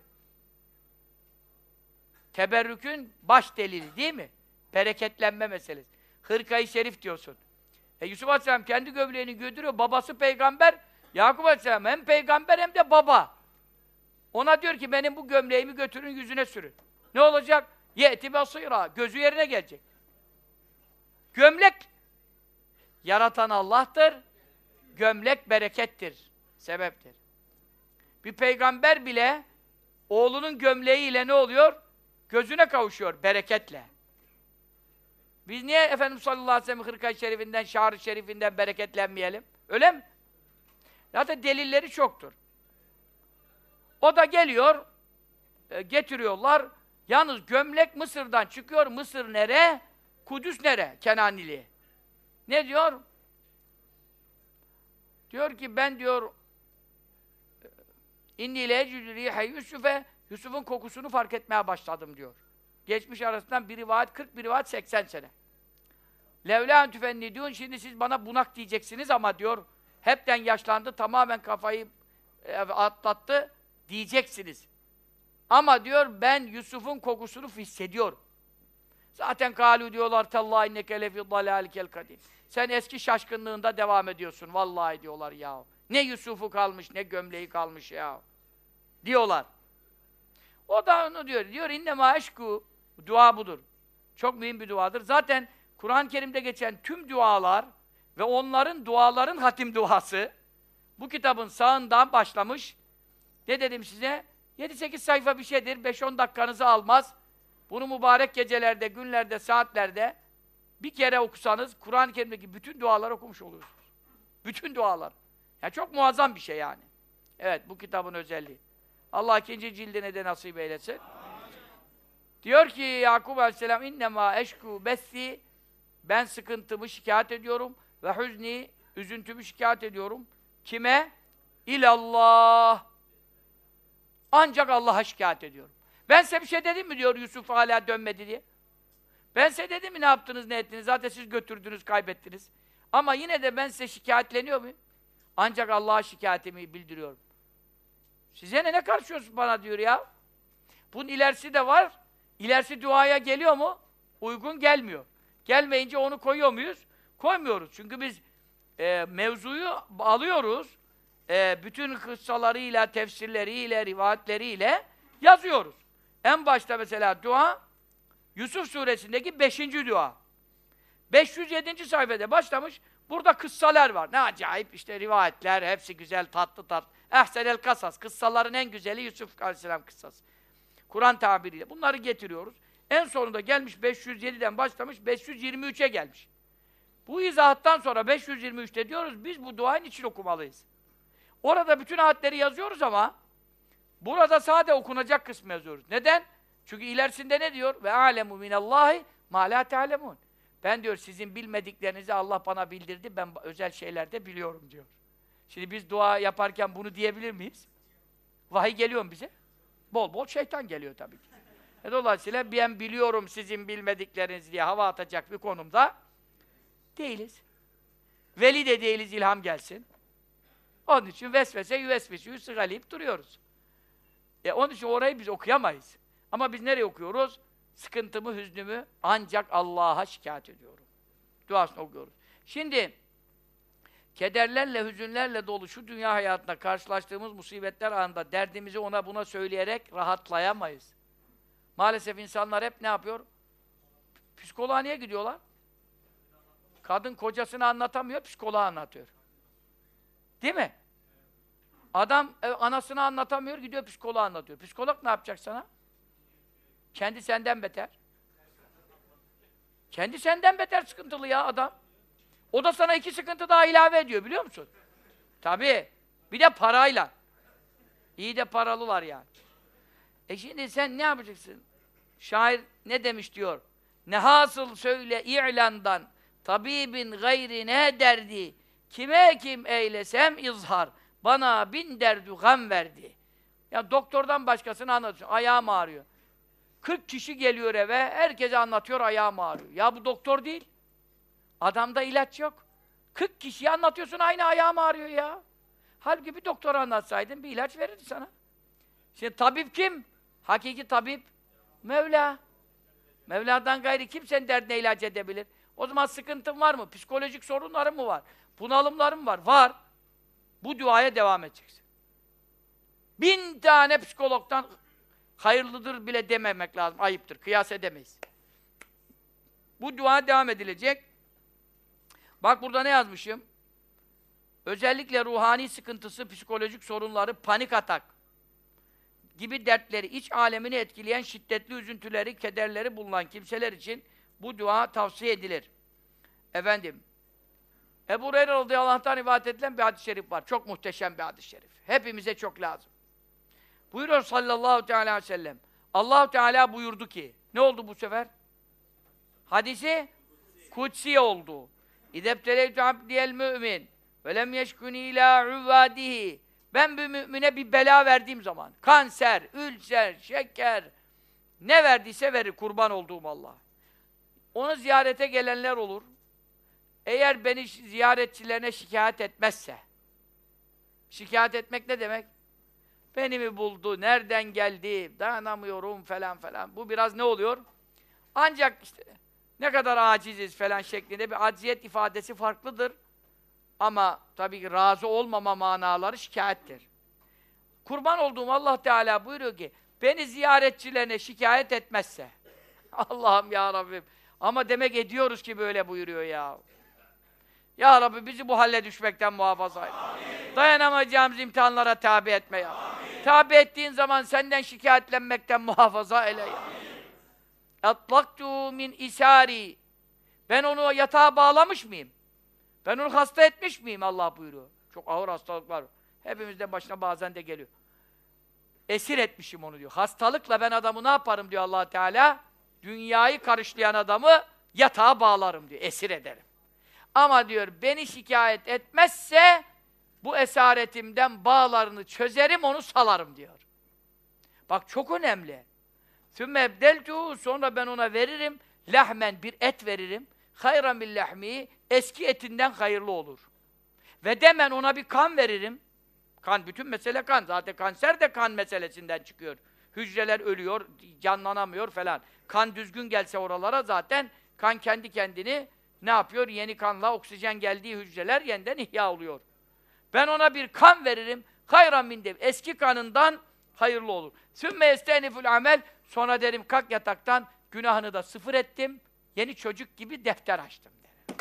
Speaker 1: Teberrükün baş delili değil mi? Bereketlenme meselesi. Hırka-i şerif diyorsun. Yusuf Aleyhisselam kendi gömleğini götürüyor. Babası peygamber. Yakup Aleyhisselam hem peygamber hem de baba. Ona diyor ki benim bu gömleğimi götürün yüzüne sürün. Ne olacak? Ye'ti basîrâ. Gözü yerine gelecek. Gömlek yaratan Allah'tır. Gömlek berekettir. Sebeptir. Bir peygamber bile oğlunun gömleğiyle ne oluyor? Gözüne kavuşuyor bereketle. Biz niye Efendimiz sallallahu aleyhi ve sellem hırka-i şerifinden, şar-ı şerifinden bereketlenmeyelim? Öyle mi? Zaten delilleri çoktur. O da geliyor, getiriyorlar. Yalnız gömlek Mısır'dan çıkıyor. Mısır nere? Kudüs nere? Kenanili. Ne diyor? Diyor ki ben diyor İnni le'ecüdü rihe Yusuf'e Yusuf'un kokusunu fark etmeye başladım diyor. Geçmiş arasından bir rivayet 40, bir rivayet 80 sene. Levlâ en tüfennidûn şimdi siz bana bunak diyeceksiniz ama diyor hepten yaşlandı, tamamen kafayı atlattı diyeceksiniz. Ama diyor ben Yusuf'un kokusunu hissediyorum. Zaten kâlû diyorlar tallâhi inneke lefî dalâlikel kadîm. Sen eski şaşkınlığında devam ediyorsun. Vallahi diyorlar ya. Ne Yusuf'u kalmış, ne gömleği kalmış ya. Diyorlar. O da onu diyor. Diyor innemâ eşkû. Dua budur. Çok mühim bir duadır. Zaten Kur'an-ı Kerim'de geçen tüm dualar ve onların duaların hatim duası bu kitabın sağından başlamış. Ne dedim size? 7-8 sayfa bir şeydir. 5-10 dakikanızı almaz. Bunu mübarek gecelerde, günlerde, saatlerde bir kere okusanız Kur'an-ı Kerim'deki bütün duaları okumuş oluyorsunuz. Bütün dualar. Yani çok muazzam bir şey yani. Evet, bu kitabın özelliği. Allah ikinci cildine de nasip eylesin. Amin. Diyor ki Yakup Aleyhisselam innemâ eşkû bessi ben sıkıntımı şikayet ediyorum ve hüzni üzüntümü şikayet ediyorum. Kime? İlallah. Ancak Allah'a şikayet ediyorum. Ben size bir şey dedim mi diyor Yusuf hala dönmedi diye. Ben size dedim mi ne yaptınız ne ettiniz? Zaten siz götürdünüz, kaybettiniz. Ama yine de ben size şikayetleniyor muyum? Ancak Allah'a şikayetimi bildiriyorum. Size ne karışıyorsunuz bana diyor ya? Bunun ilerisi de var. İlerisi duaya geliyor mu? Uygun gelmiyor. Gelmeyince onu koyuyor muyuz? Koymuyoruz. Çünkü biz mevzuyu alıyoruz. Bütün kıssalarıyla, tefsirleriyle, rivayetleriyle yazıyoruz. En başta mesela dua, Yusuf suresindeki 5. dua. 507. sayfada başlamış, burada kıssalar var. Ne acayip işte rivayetler, hepsi güzel, tatlı tatlı. Ehsenel kasas, kıssaların en güzeli Yusuf Aleyhisselam kıssası. Kur'an tabiriyle. Bunları getiriyoruz. En sonunda gelmiş 507'den başlamış, 523'e gelmiş. Bu izahattan sonra 523'te diyoruz, biz bu duanın için okumalıyız. Orada bütün ayetleri yazıyoruz ama burada sade okunacak kısmı yazıyoruz. Neden? Çünkü ilerisinde ne diyor? Ve alemu minallahi ma la ta'lemun. Ben diyor sizin bilmediklerinizi Allah bana bildirdi. Ben özel şeylerde biliyorum diyor. Şimdi biz dua yaparken bunu diyebilir miyiz? Vahiy geliyor mu bize? Bol bol şeytan geliyor tabii ki. Dolayısıyla ben biliyorum sizin bilmediklerinizi diye hava atacak bir konumda Değiliz. Veli de değiliz, ilham gelsin. Onun için vesvese, yüvesvesü, sıgaleyip duruyoruz. Onun için orayı biz okuyamayız. Ama biz nereye okuyoruz? Sıkıntımı, hüznümü ancak Allah'a şikayet ediyorum. Duasını okuyoruz. Şimdi, kederlerle, hüzünlerle dolu şu dünya hayatında karşılaştığımız musibetler anında derdimizi ona buna söyleyerek rahatlayamayız. Maalesef insanlar hep ne yapıyor? Psikoloğa niye gidiyorlar? Kadın kocasını anlatamıyor, psikoloğa anlatıyor. Değil mi? Adam anasını anlatamıyor, gidiyor psikoloğa anlatıyor. Psikolog ne yapacak sana? Kendi senden beter. Kendi senden beter sıkıntılı ya adam. O da sana 2 sıkıntı daha ilave ediyor, biliyor musun? Tabii. Bir de parayla. İyi de paralılar yani. Şimdi sen ne yapacaksın? Şair ne demiş diyor? Ne hasıl söyle i'landan, tabibin gayrine derdi, kime kim eylesem izhar, bana bin derdü gam verdi. Ya doktordan başkasını anlatıyorsun, ayağım ağrıyor. 40 kişi geliyor eve, herkese anlatıyor ayağım ağrıyor. Ya bu doktor değil. Adamda ilaç yok. 40 kişiye anlatıyorsun, aynı ayağım ağrıyor ya. Halbuki bir doktora anlatsaydın bir ilaç verirdi sana. Şimdi tabip kim? Hakiki tabip Mevla. Mevla'dan gayri kim senin derdine ilaç edebilir? O zaman sıkıntın var mı? Psikolojik sorunların mı var? Bunalımların mı var? Var. Bu duaya devam edeceksin. 1000 tane psikologdan hayırlıdır bile dememek lazım. Ayıptır. Kıyas edemeyiz. Bu dua devam edilecek. Bak burada ne yazmışım? Özellikle ruhani sıkıntısı, psikolojik sorunları, panik atak gibi dertleri, iç alemini etkileyen şiddetli üzüntüleri, kederleri bulunan kimseler için bu dua tavsiye edilir. Efendim, Ebu Hureyre radıyallahu anh'tan rivayet edilen bir hadis-i şerif var. Çok muhteşem bir hadis-i şerif. Hepimize çok lazım. Buyuruyor sallallahu teala aleyhi ve sellem. Allah-u Teala buyurdu ki, ne oldu bu sefer? Hadisi kutsi oldu. İdebteleytü abdiyel mümin ve lem yeşkuni ilâ uvvâdihi. Ben bir mümine bir bela verdiğim zaman, kanser, ülser, şeker, ne verdiyse verir, kurban olduğum Allah. Onu ziyarete gelenler olur. Eğer beni ziyaretçilerine şikayet etmezse, şikayet etmek ne demek? Beni mi buldu, nereden geldi, dayanamıyorum falan falan. Bu biraz ne oluyor? Ancak işte ne kadar aciziz falan şeklinde bir acziyet ifadesi farklıdır. Ama tabii ki razı olmama manaları şikayettir. Kurban olduğum Allah Teala buyuruyor ki, beni ziyaretçilerine şikayet etmezse, Allah'ım ya Rabbim, ama demek ediyoruz ki böyle buyuruyor ya. Ya Rabbi bizi bu halle düşmekten muhafaza et. Dayanamayacağımız imtihanlara tabi etme ya. Amin. Tabi ettiğin zaman senden şikayetlenmekten muhafaza eyle ya. Atlaktu min isari. Ben onu yatağa bağlamış mıyım? Ben onu hasta etmiş miyim? Allah buyuruyor. Çok ağır hastalıklar. Hepimizde başına bazen de geliyor. Esir etmişim onu diyor. Hastalıkla ben adamı ne yaparım diyor Allah Teala? Dünyayı karışlayan adamı yatağa bağlarım diyor. Esir ederim. Ama diyor beni şikayet etmezse bu esaretimden bağlarını çözerim, onu salarım diyor. Bak çok önemli. ثُمَّ اَبْدَلْتُهُ Sonra ben ona veririm, lahmen bir et veririm. خَيْرًا بِاللَّحْمِي Eski etinden hayırlı olur. Ve demen ona bir kan veririm. Kan, bütün mesele kan. Zaten kanser de kan meselesinden çıkıyor. Hücreler ölüyor, canlanamıyor falan. Kan düzgün gelse oralara zaten kan kendi kendini ne yapıyor? Yeni kanla oksijen geldiği hücreler yeniden ihya oluyor. Ben ona bir kan veririm. Hayran min dev. Eski kanından hayırlı olur. Sümme esteniful amel. Sonra derim kalk yataktan, günahını da sıfır ettim. Yeni çocuk gibi defter açtım derim.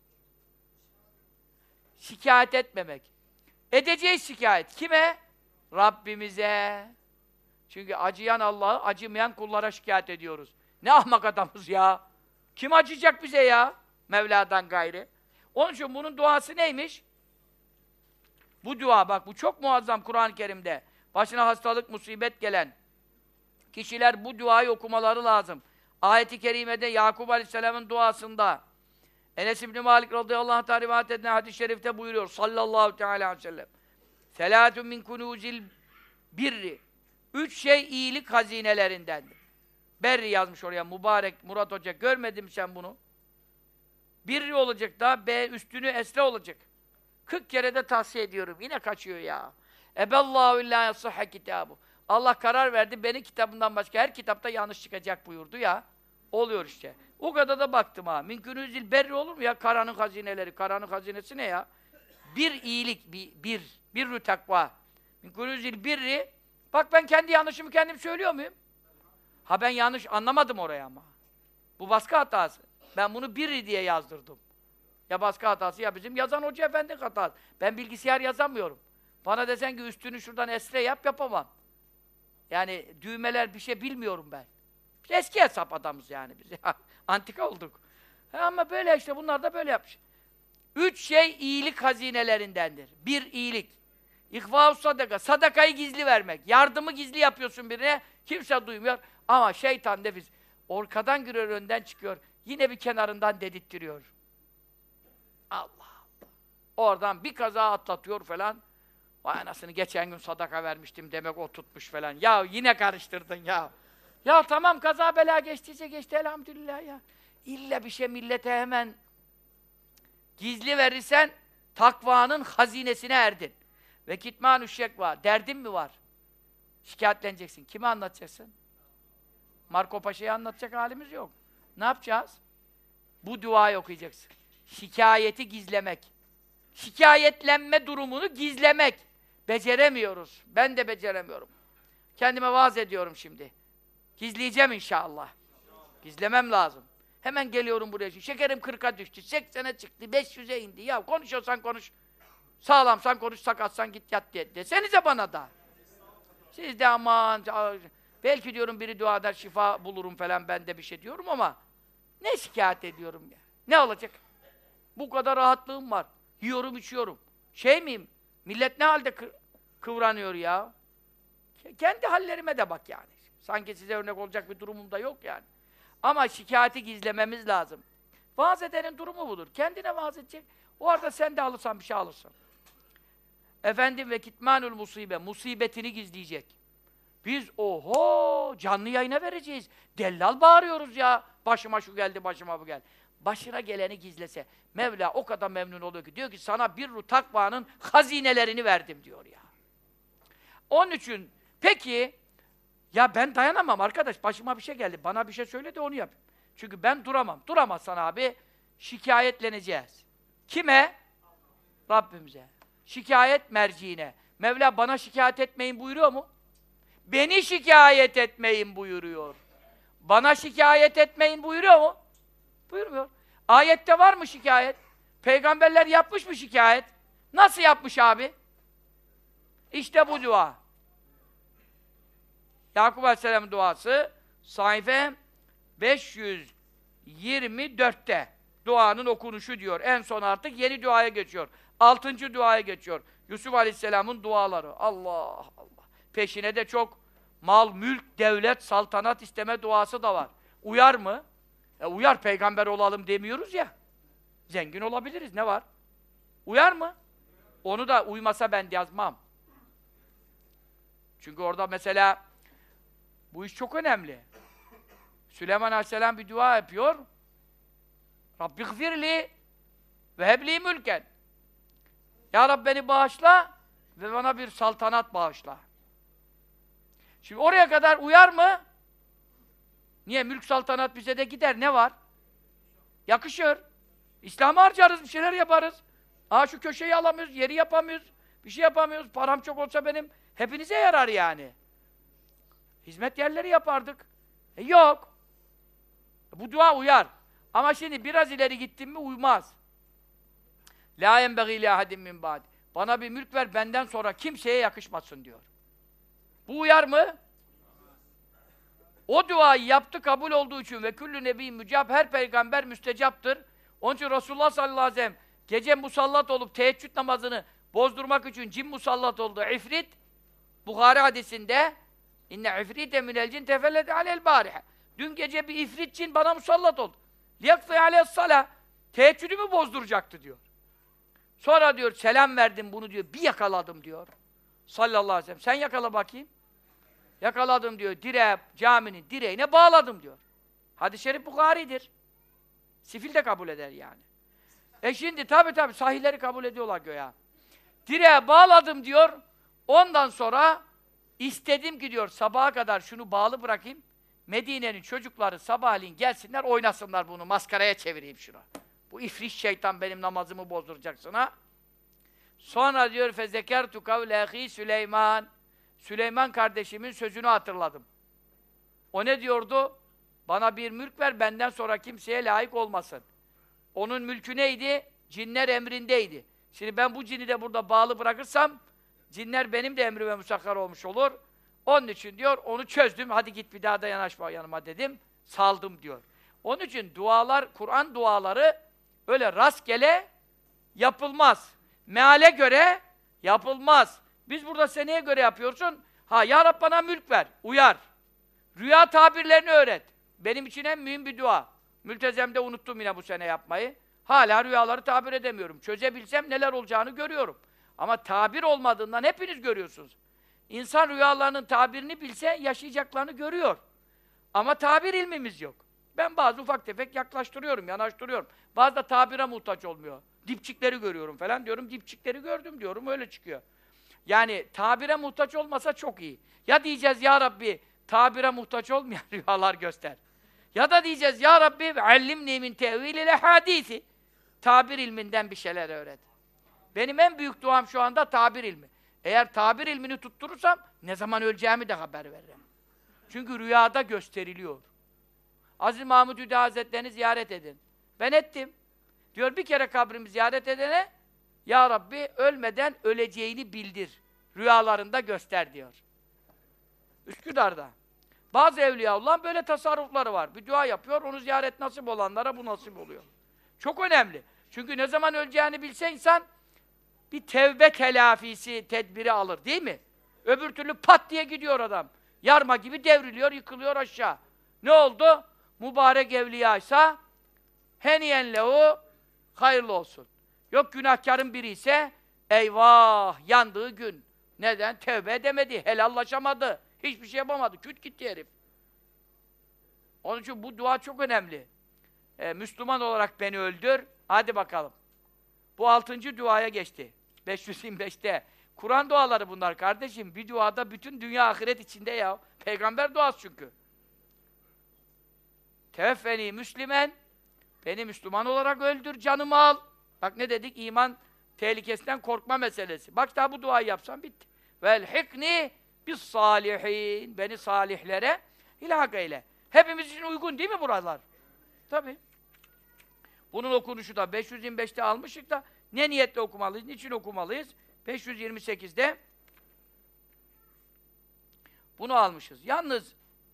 Speaker 1: Şikayet etmemek. Edeceğiz şikayet. Kime? Rabbimize. Çünkü acıyan Allah'ı acımayan kullara şikayet ediyoruz. Ne ahmak adamız ya. Kim acıyacak bize ya? Mevla'dan gayri. Onun için bunun duası neymiş? Bu dua bak, bu çok muazzam Kur'an-ı Kerim'de. Başına hastalık, musibet gelen kişiler bu duayı okumaları lazım. Ayet-i Kerime'de Yakup Aleyhisselam'ın duasında Enes İbn Malik radıyallahu anh'tan rivayet edilen hadis-i şerifte buyuruyor sallallahu teala aleyhi ve sellem. Selâtun min kunûzil birri. 3 şey iyilik hazinelerindendir. Berri yazmış oraya mübarek Murat Hoca. Görmedin mi sen bunu? birri olacak da, B üstünü esre olacak. 40 kere de tavsiye ediyorum. Yine kaçıyor ya. Eballahu illa yasihha kitabu. Allah karar verdi, beni kitabından başka her kitapta yanlış çıkacak buyurdu ya. Oluyor işte. O kadar da baktım ha. Minkünüzil berri olur mu ya? Karanın hazineleri. Karanın hazinesi ne ya? Bir iyilik, birrü takva. Minkünüzil birri. Bak ben kendi yanlışımı kendim söylüyor muyum? Ha ben yanlış anlamadım oraya ama. Bu baskı hatası. Ben bunu birri diye yazdırdım. Ya baskı hatası ya bizim yazan hoca efendi hatası. Ben bilgisayar yazamıyorum. Bana desen ki üstünü şuradan esre yap, yapamam. Yani düğmeler bir şey bilmiyorum ben. Biz eski hesap adamız yani biz. Antika olduk. Ama böyle işte bunlar da böyle yapmış. 3 şey iyilik hazinelerindendir. 1 iyilik. İhva-u sadaka. Sadakayı gizli vermek. Yardımı gizli yapıyorsun birine. Kimse duymuyor. Ama şeytan nefis. Orkadan giriyor, önden çıkıyor. Yine bir kenarından dedirttiriyor. Allah Allah. Oradan bir kaza atlatıyor falan. Vay anasını geçen gün sadaka vermiştim demek o tutmuş falan. Ya yine karıştırdın ya. Ya tamam kaza bela geçtiyse geçti elhamdülillah ya. İlla bir şey millete hemen gizli verirsen takvanın hazinesine erdin. Ve kitmanü şekva. Derdin mi var? Şikayetleneceksin. Kime anlatacaksın? Marco Paşa'ya anlatacak halimiz yok. Ne yapacağız? Bu duayı okuyacaksın. Şikayeti gizlemek. Şikayetlenme durumunu gizlemek. Beceremiyoruz. Ben de beceremiyorum. Kendime vaaz ediyorum şimdi. Gizleyeceğim inşallah. Gizlemem lazım. Hemen geliyorum buraya. Şekerim 40'a düştü, 80'e çıktı, 500'e indi. Ya konuşuyorsan konuş. Sağlamsan konuş, sakatsan git yat diye. Desenize bana da. Siz de aman, belki diyorum biri dua eder, şifa bulurum falan ben de bir şey diyorum ama ne şikayet ediyorum ya? Ne olacak? Bu kadar rahatlığım var. Yiyorum, içiyorum. Şey miyim? Millet ne halde kıvranıyor ya? Kendi hallerime de bak yani. Sanki size örnek olacak bir durumum da yok yani. Ama şikayeti gizlememiz lazım. Vaaz edenin durumu budur. Kendine vaaz edecek. O arada sen de alırsan bir şey alırsın. Efendim ve kitmanul musibe. Musibetini gizleyecek. Biz oho canlı yayına vereceğiz. Dellal bağırıyoruz ya. Başıma şu geldi, başıma bu geldi. Başına geleni gizlese. Mevla o kadar memnun oluyor ki. Diyor ki sana birru takvanın hazinelerini verdim diyor ya. Onun için peki ya ben dayanamam arkadaş. Başıma bir şey geldi. Bana bir şey söyle de onu yap. Çünkü ben duramam. Duramazsan abi şikayetleneceğiz. Kime? Rabbimize. Şikayet merciine. Mevla bana şikayet etmeyin buyuruyor mu? Beni şikayet etmeyin buyuruyor. Bana şikayet etmeyin buyuruyor mu? Buyurmuyor. Ayette var mı şikayet? Peygamberler yapmış mı şikayet? Nasıl yapmış abi? İşte bu dua. Yakup Aleyhisselam'ın duası sayfa 524'te duanın okunuşu diyor. En son artık yeni duaya geçiyor. 6. duaya geçiyor. Yusuf Aleyhisselam'ın duaları. Allah Allah. Peşine de çok mal, mülk, devlet, saltanat isteme duası da var. Uyar mı? Uyar, peygamber olalım demiyoruz ya. Zengin olabiliriz, ne var? Uyar mı? Onu da uymasa ben yazmam. Çünkü orada mesela bu iş çok önemli. Süleyman Aleyhisselam bir dua yapıyor. Rabbi gfirli ve hebli mülken. Ya Rabbi beni bağışla ve bana bir saltanat bağışla. Şimdi oraya kadar uyar mı? Niye? Mülk saltanat bize de gider. Ne var? Yakışır. İslam'a harcarız, bir şeyler yaparız. Şu köşeyi alamıyoruz, yeri yapamıyoruz, bir şey yapamıyoruz. Param çok olsa benim hepinize yarar yani. Hizmet yerleri yapardık. Yok. Bu dua uyar. Ama şimdi biraz ileri gittin mi uymaz. La yenbegî li ahadin min ba'di. Bana bir mülk ver, benden sonra kimseye yakışmasın diyor. Bu uyar mı? O duayı yaptı, kabul olduğu için ve küllü nebi mücab, her peygamber müstecaptır. Onun için Resulullah sallallahu aleyhi ve sellem gece musallat olup teheccüd namazını bozdurmak için cin musallat oldu. İfrit, Buhari hadisinde inne ifrite minel cin tefellete alel barihe. Dün gece bir ifrit cin bana musallat oldu. Liyakfı aleyhissalâh. Teheccüdümü bozduracaktı diyor. Sonra diyor selam verdim bunu diyor, bir yakaladım diyor. Sallallahu aleyhi ve sellem. Sen yakala bakayım. Yakaladım diyor, caminin direğine bağladım diyor. Hadis-i şerif Bukhari'dir. Sifil de kabul eder yani. Şimdi tabii sahihleri kabul ediyorlar göya. Direğe bağladım diyor. Ondan sonra istedim ki diyor sabaha kadar şunu bağlı bırakayım. Medine'nin çocukları sabahleyin gelsinler oynasınlar bunu. Maskaraya çevireyim şunu. Bu ifrit şeytan benim namazımı bozduracaksın ha. Sonra diyor fezekertu kavle ahi Süleyman. Süleyman kardeşimin sözünü hatırladım. O ne diyordu? Bana bir mülk ver, benden sonra kimseye layık olmasın. Onun mülkü neydi? Cinler emrindeydi. Şimdi ben bu cini de burada bağlı bırakırsam, cinler benim de emrime musakkar olmuş olur. Onun için diyor, onu çözdüm, hadi git bir daha da yanaşma yanıma dedim, saldım diyor. Onun için dualar, Kur'an duaları öyle rastgele yapılmaz. Meale göre yapılmaz. Biz burada seneye göre yapıyorsun. Ha, ya Rab bana mülk ver, uyar. Rüya tabirlerini öğret. Benim için en mühim bir dua. Mültezemde unuttum yine bu sene yapmayı. Hala rüyaları tabir edemiyorum. Çözebilsem neler olacağını görüyorum. Ama tabir olmadığından hepiniz görüyorsunuz. İnsan rüyalarının tabirini bilse yaşayacaklarını görüyor. Ama tabir ilmimiz yok. Ben bazı ufak tefek yaklaştırıyorum, yanaştırıyorum. Bazı da tabire muhtaç olmuyor. Dipçikleri görüyorum falan diyorum, dipçikleri gördüm diyorum, öyle çıkıyor. Yani tabire muhtaç olmasa çok iyi. Ya diyeceğiz ya Rabbi, tabire muhtaç olmayan rüyalar göster. Ya da diyeceğiz ya Rabbi, allimni min tevilil hadisi. Tabir ilminden bir şeyler öğret. Benim en büyük duam şu anda tabir ilmi. Eğer tabir ilmini tutturursam ne zaman öleceğimi de haber veririm. Çünkü rüyada gösteriliyor. Aziz Mahmud Hüda Hazretlerini ziyaret edin. Ben ettim. Diyor bir kere kabrimi ziyaret edene ya Rabbi ölmeden öleceğini bildir. Rüyalarında göster diyor. Üsküdar'da. Bazı evliyaullah böyle tasarrufları var. Bir dua yapıyor, onu ziyaret nasip olanlara bu nasip oluyor. Çok önemli. Çünkü ne zaman öleceğini bilse insan bir tevbe telafisi tedbiri alır değil mi? Öbür türlü pat diye gidiyor adam. Yarma gibi devriliyor, yıkılıyor aşağı. Ne oldu? Mübarek evliyaysa heniyen lehu hayırlı olsun. Yok günahkarın biri ise eyvah yandığı gün. Neden? Tevbe edemedi, helallaşamadı. Hiçbir şey yapamadı. Küt gitti herif. Onun için bu dua çok önemli. Müslüman olarak beni öldür. Hadi bakalım. Bu 6. duaya geçti. 525'te. Kur'an duaları bunlar kardeşim. Bir duada bütün dünya ahiret içinde ya. Peygamber duası çünkü. Teveffeni Müslümen. Beni Müslüman olarak öldür, canımı al. Bak ne dedik? İman tehlikesinden korkma meselesi. Bak daha bu duayı yapsam bitti. Velhikni bis salihin. Beni salihlere ilhak eyle. Hepimiz için uygun değil mi buralar? Tabii. Bunun okunuşu da 525'te almıştık da ne niyetle okumalıyız, niçin okumalıyız? 528'de bunu almışız. Yalnız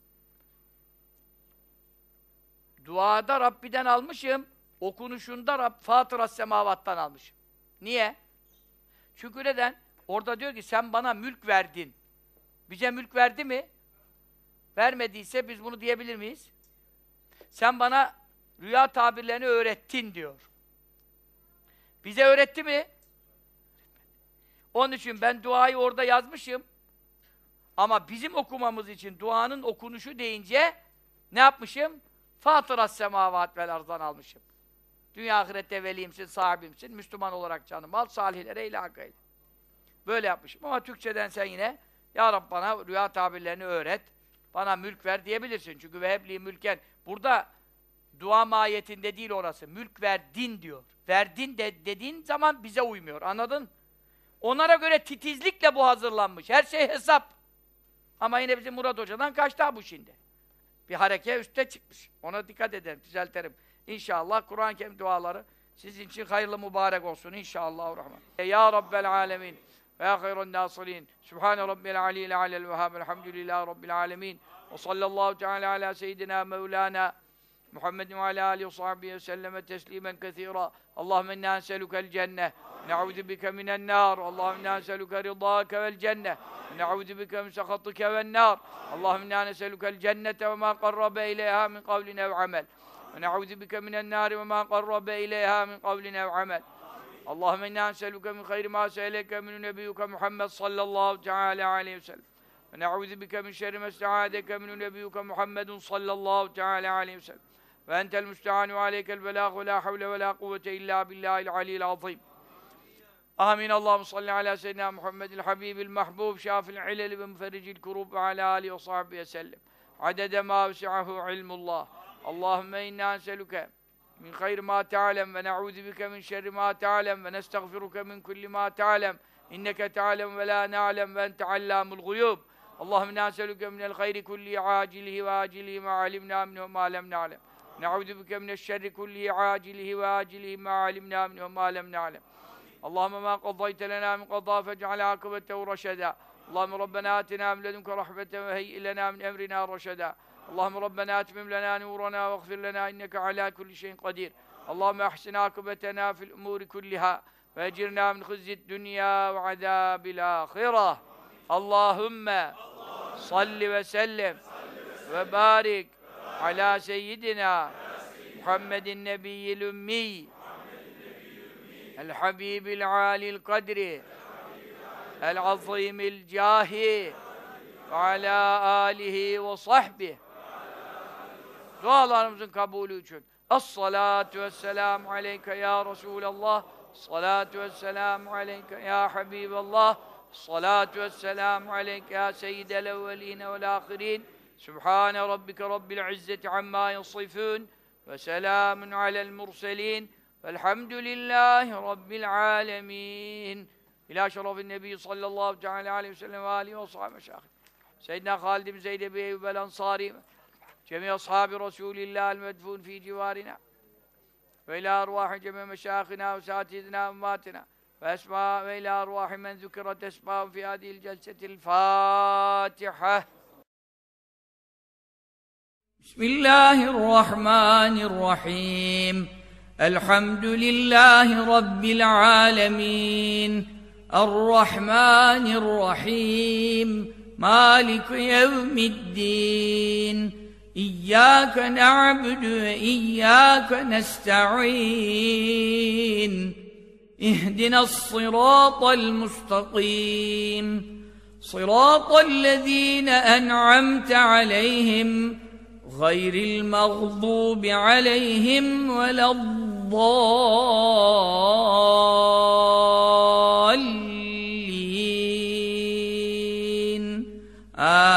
Speaker 1: duada Rabbiden almışım, okunuşunda Fatıras semavattan almışım. Niye? Çünkü neden? Orada diyor ki sen bana mülk verdin. Bize mülk verdi mi? Vermediyse biz bunu diyebilir miyiz? Sen bana rüya tabirlerini öğrettin diyor. Bize öğretti mi? Onun için ben duayı orada yazmışım. Ama bizim okumamız için duanın okunuşu deyince ne yapmışım? Fatıras semavat vel arzdan almışım. Dünya ahirette veliyimsin, sahibimsin, Müslüman olarak canım al, salihlere ilhak eyle. Böyle yapmışım ama Türkçeden sen yine ya Rabbi bana rüya tabirlerini öğret, bana mülk ver diyebilirsin. Çünkü vehebli mülken burada dua mahiyetinde değil orası. Mülk verdin diyor. Verdin dediğin zaman bize uymuyor. Anladın? Onlara göre titizlikle bu hazırlanmış. Her şey hesap. Ama yine bizim Murat Hoca'dan kaçtı bu şimdi. Bir hareke üste çıkmış. Ona dikkat ederim, düzelterim. İnşallah Kur'an-ı Kerim duaları sizin için hayırlı mübarek olsun. İnşallahurrahman. Ya Rabbel alemin. Ve ya hayran nasirin. Sübhane Rabbil aliyyil alel vehhab. Elhamdülillahi Rabbil alemin. Ve sallallahu teala ala seyyidina Mevlana Muhammedin ve ala alihi ve sahbihi ve selleme teslimen kethira. Allahümme inna enselükel cenneh. Ne'udhu bike minen nar. Allahümme inna enselüke rıdâke vel cenneh. Ne'udhu bike min sekhatike ven nar. Allahümme inna enselükel cennete ve ma qarrabe ileyha min kavlin ev amel. Ne'udhu bike minen nar ve ma qarrabe ileyha min kavlin ev amel. Allahümme inna enselüke min hayri ma se'eleke min nebiyyuke Muhammed sallallahu teala aleyhi ve sellem. Ne'udhu bike min şerri ma ista'adeke min nebiyyuke Muhammedun sallallahu teala aleyhi ve sellem. ve entel müstehan ve aleykel belâg ve lâ havle ve lâ kuvvete illâ billâhil aliyyil azîm. Amin. Allahümme salli ala seyyidina Muhammedil habibil mahbub şafil ileli ve müferricil kurub ve ala alihi ve sahbihi sellem. Adede ma vesi'ahu ilmullah. Allahümme inna enselüke min hayri ma ta'lem ve na'udhu bike min şerri ma ta'lem ve nestağfiruke min kulli ma ta'lem. İnneke ta'lem ve la na'lem ve ente allamul guyub. Allahümme inna enselüke minel hayri kulli acilihi ve acilihi ma alimna minhu ma lem na'lem. Na'udhu bike mineşşerri kulli acilihi ve acilihi ma alimna minhu ma lem na'lem. Allahümme ma qaddayte lena min qadâ fec'al âkıbetehu reşedâ. Allahümme Rabbena atina min ledunke rahmeten ve heyyi lena min emrina reşedâ. Allahümme Rabbena etmim lena nurana ve gfir lena inneke alâ kulli şeyin kadir. Allahümme ahsin âkıbetena fil umuri kulliha ve ecirna min khizyid dünya ve azâbil âhireh. Allahümme salli ve sellem ve barik ala seyyidina Muhammedin nebiyyil ümmi el-habibil âlil kadri el-azîmil câhi ve alâ âlihi ve sahbihi. Dualarımızın kabulü için. Es-salatu vesselamu aleyke ya Resulallah. Es-salatu vesselamu aleyke ya Habiballah. Es-salatu vesselamu aleyke ya seyyidel evveline vel ahirin. Sübhane rabbike rabbil izzeti amma yasifun. Ve selamun alel murselin. Velhamdülillahi rabbil alemin. İlâ şerefin nebi sallallahu teâlâ aleyhi ve sellem ve âlihi ve sahbihi meşâhid. Seyyidina Halid bin Zeyd bin Eyyub el-Ansari. Cemi ashabi Resulillah'l medfun fi civarina ve ila arwahi cemi meşâhina ve sâtidina ümmatina ve esmâ ve ila arwahi men zükirat esmâhum fi hadihil celsetil Fâtiha. Bismillahirrahmanirrahim. Elhamdülillahi Rabbil âlemîn. Errahmanirrahim. Mâlik yevmiddin. İyyâke na'budu ve iyyâke nesta'in. İhdinas-sirâtal mustakîm. Sirâtallezîne en'amte aleyhim gayril mağdûbi aleyhim veleddâllîn.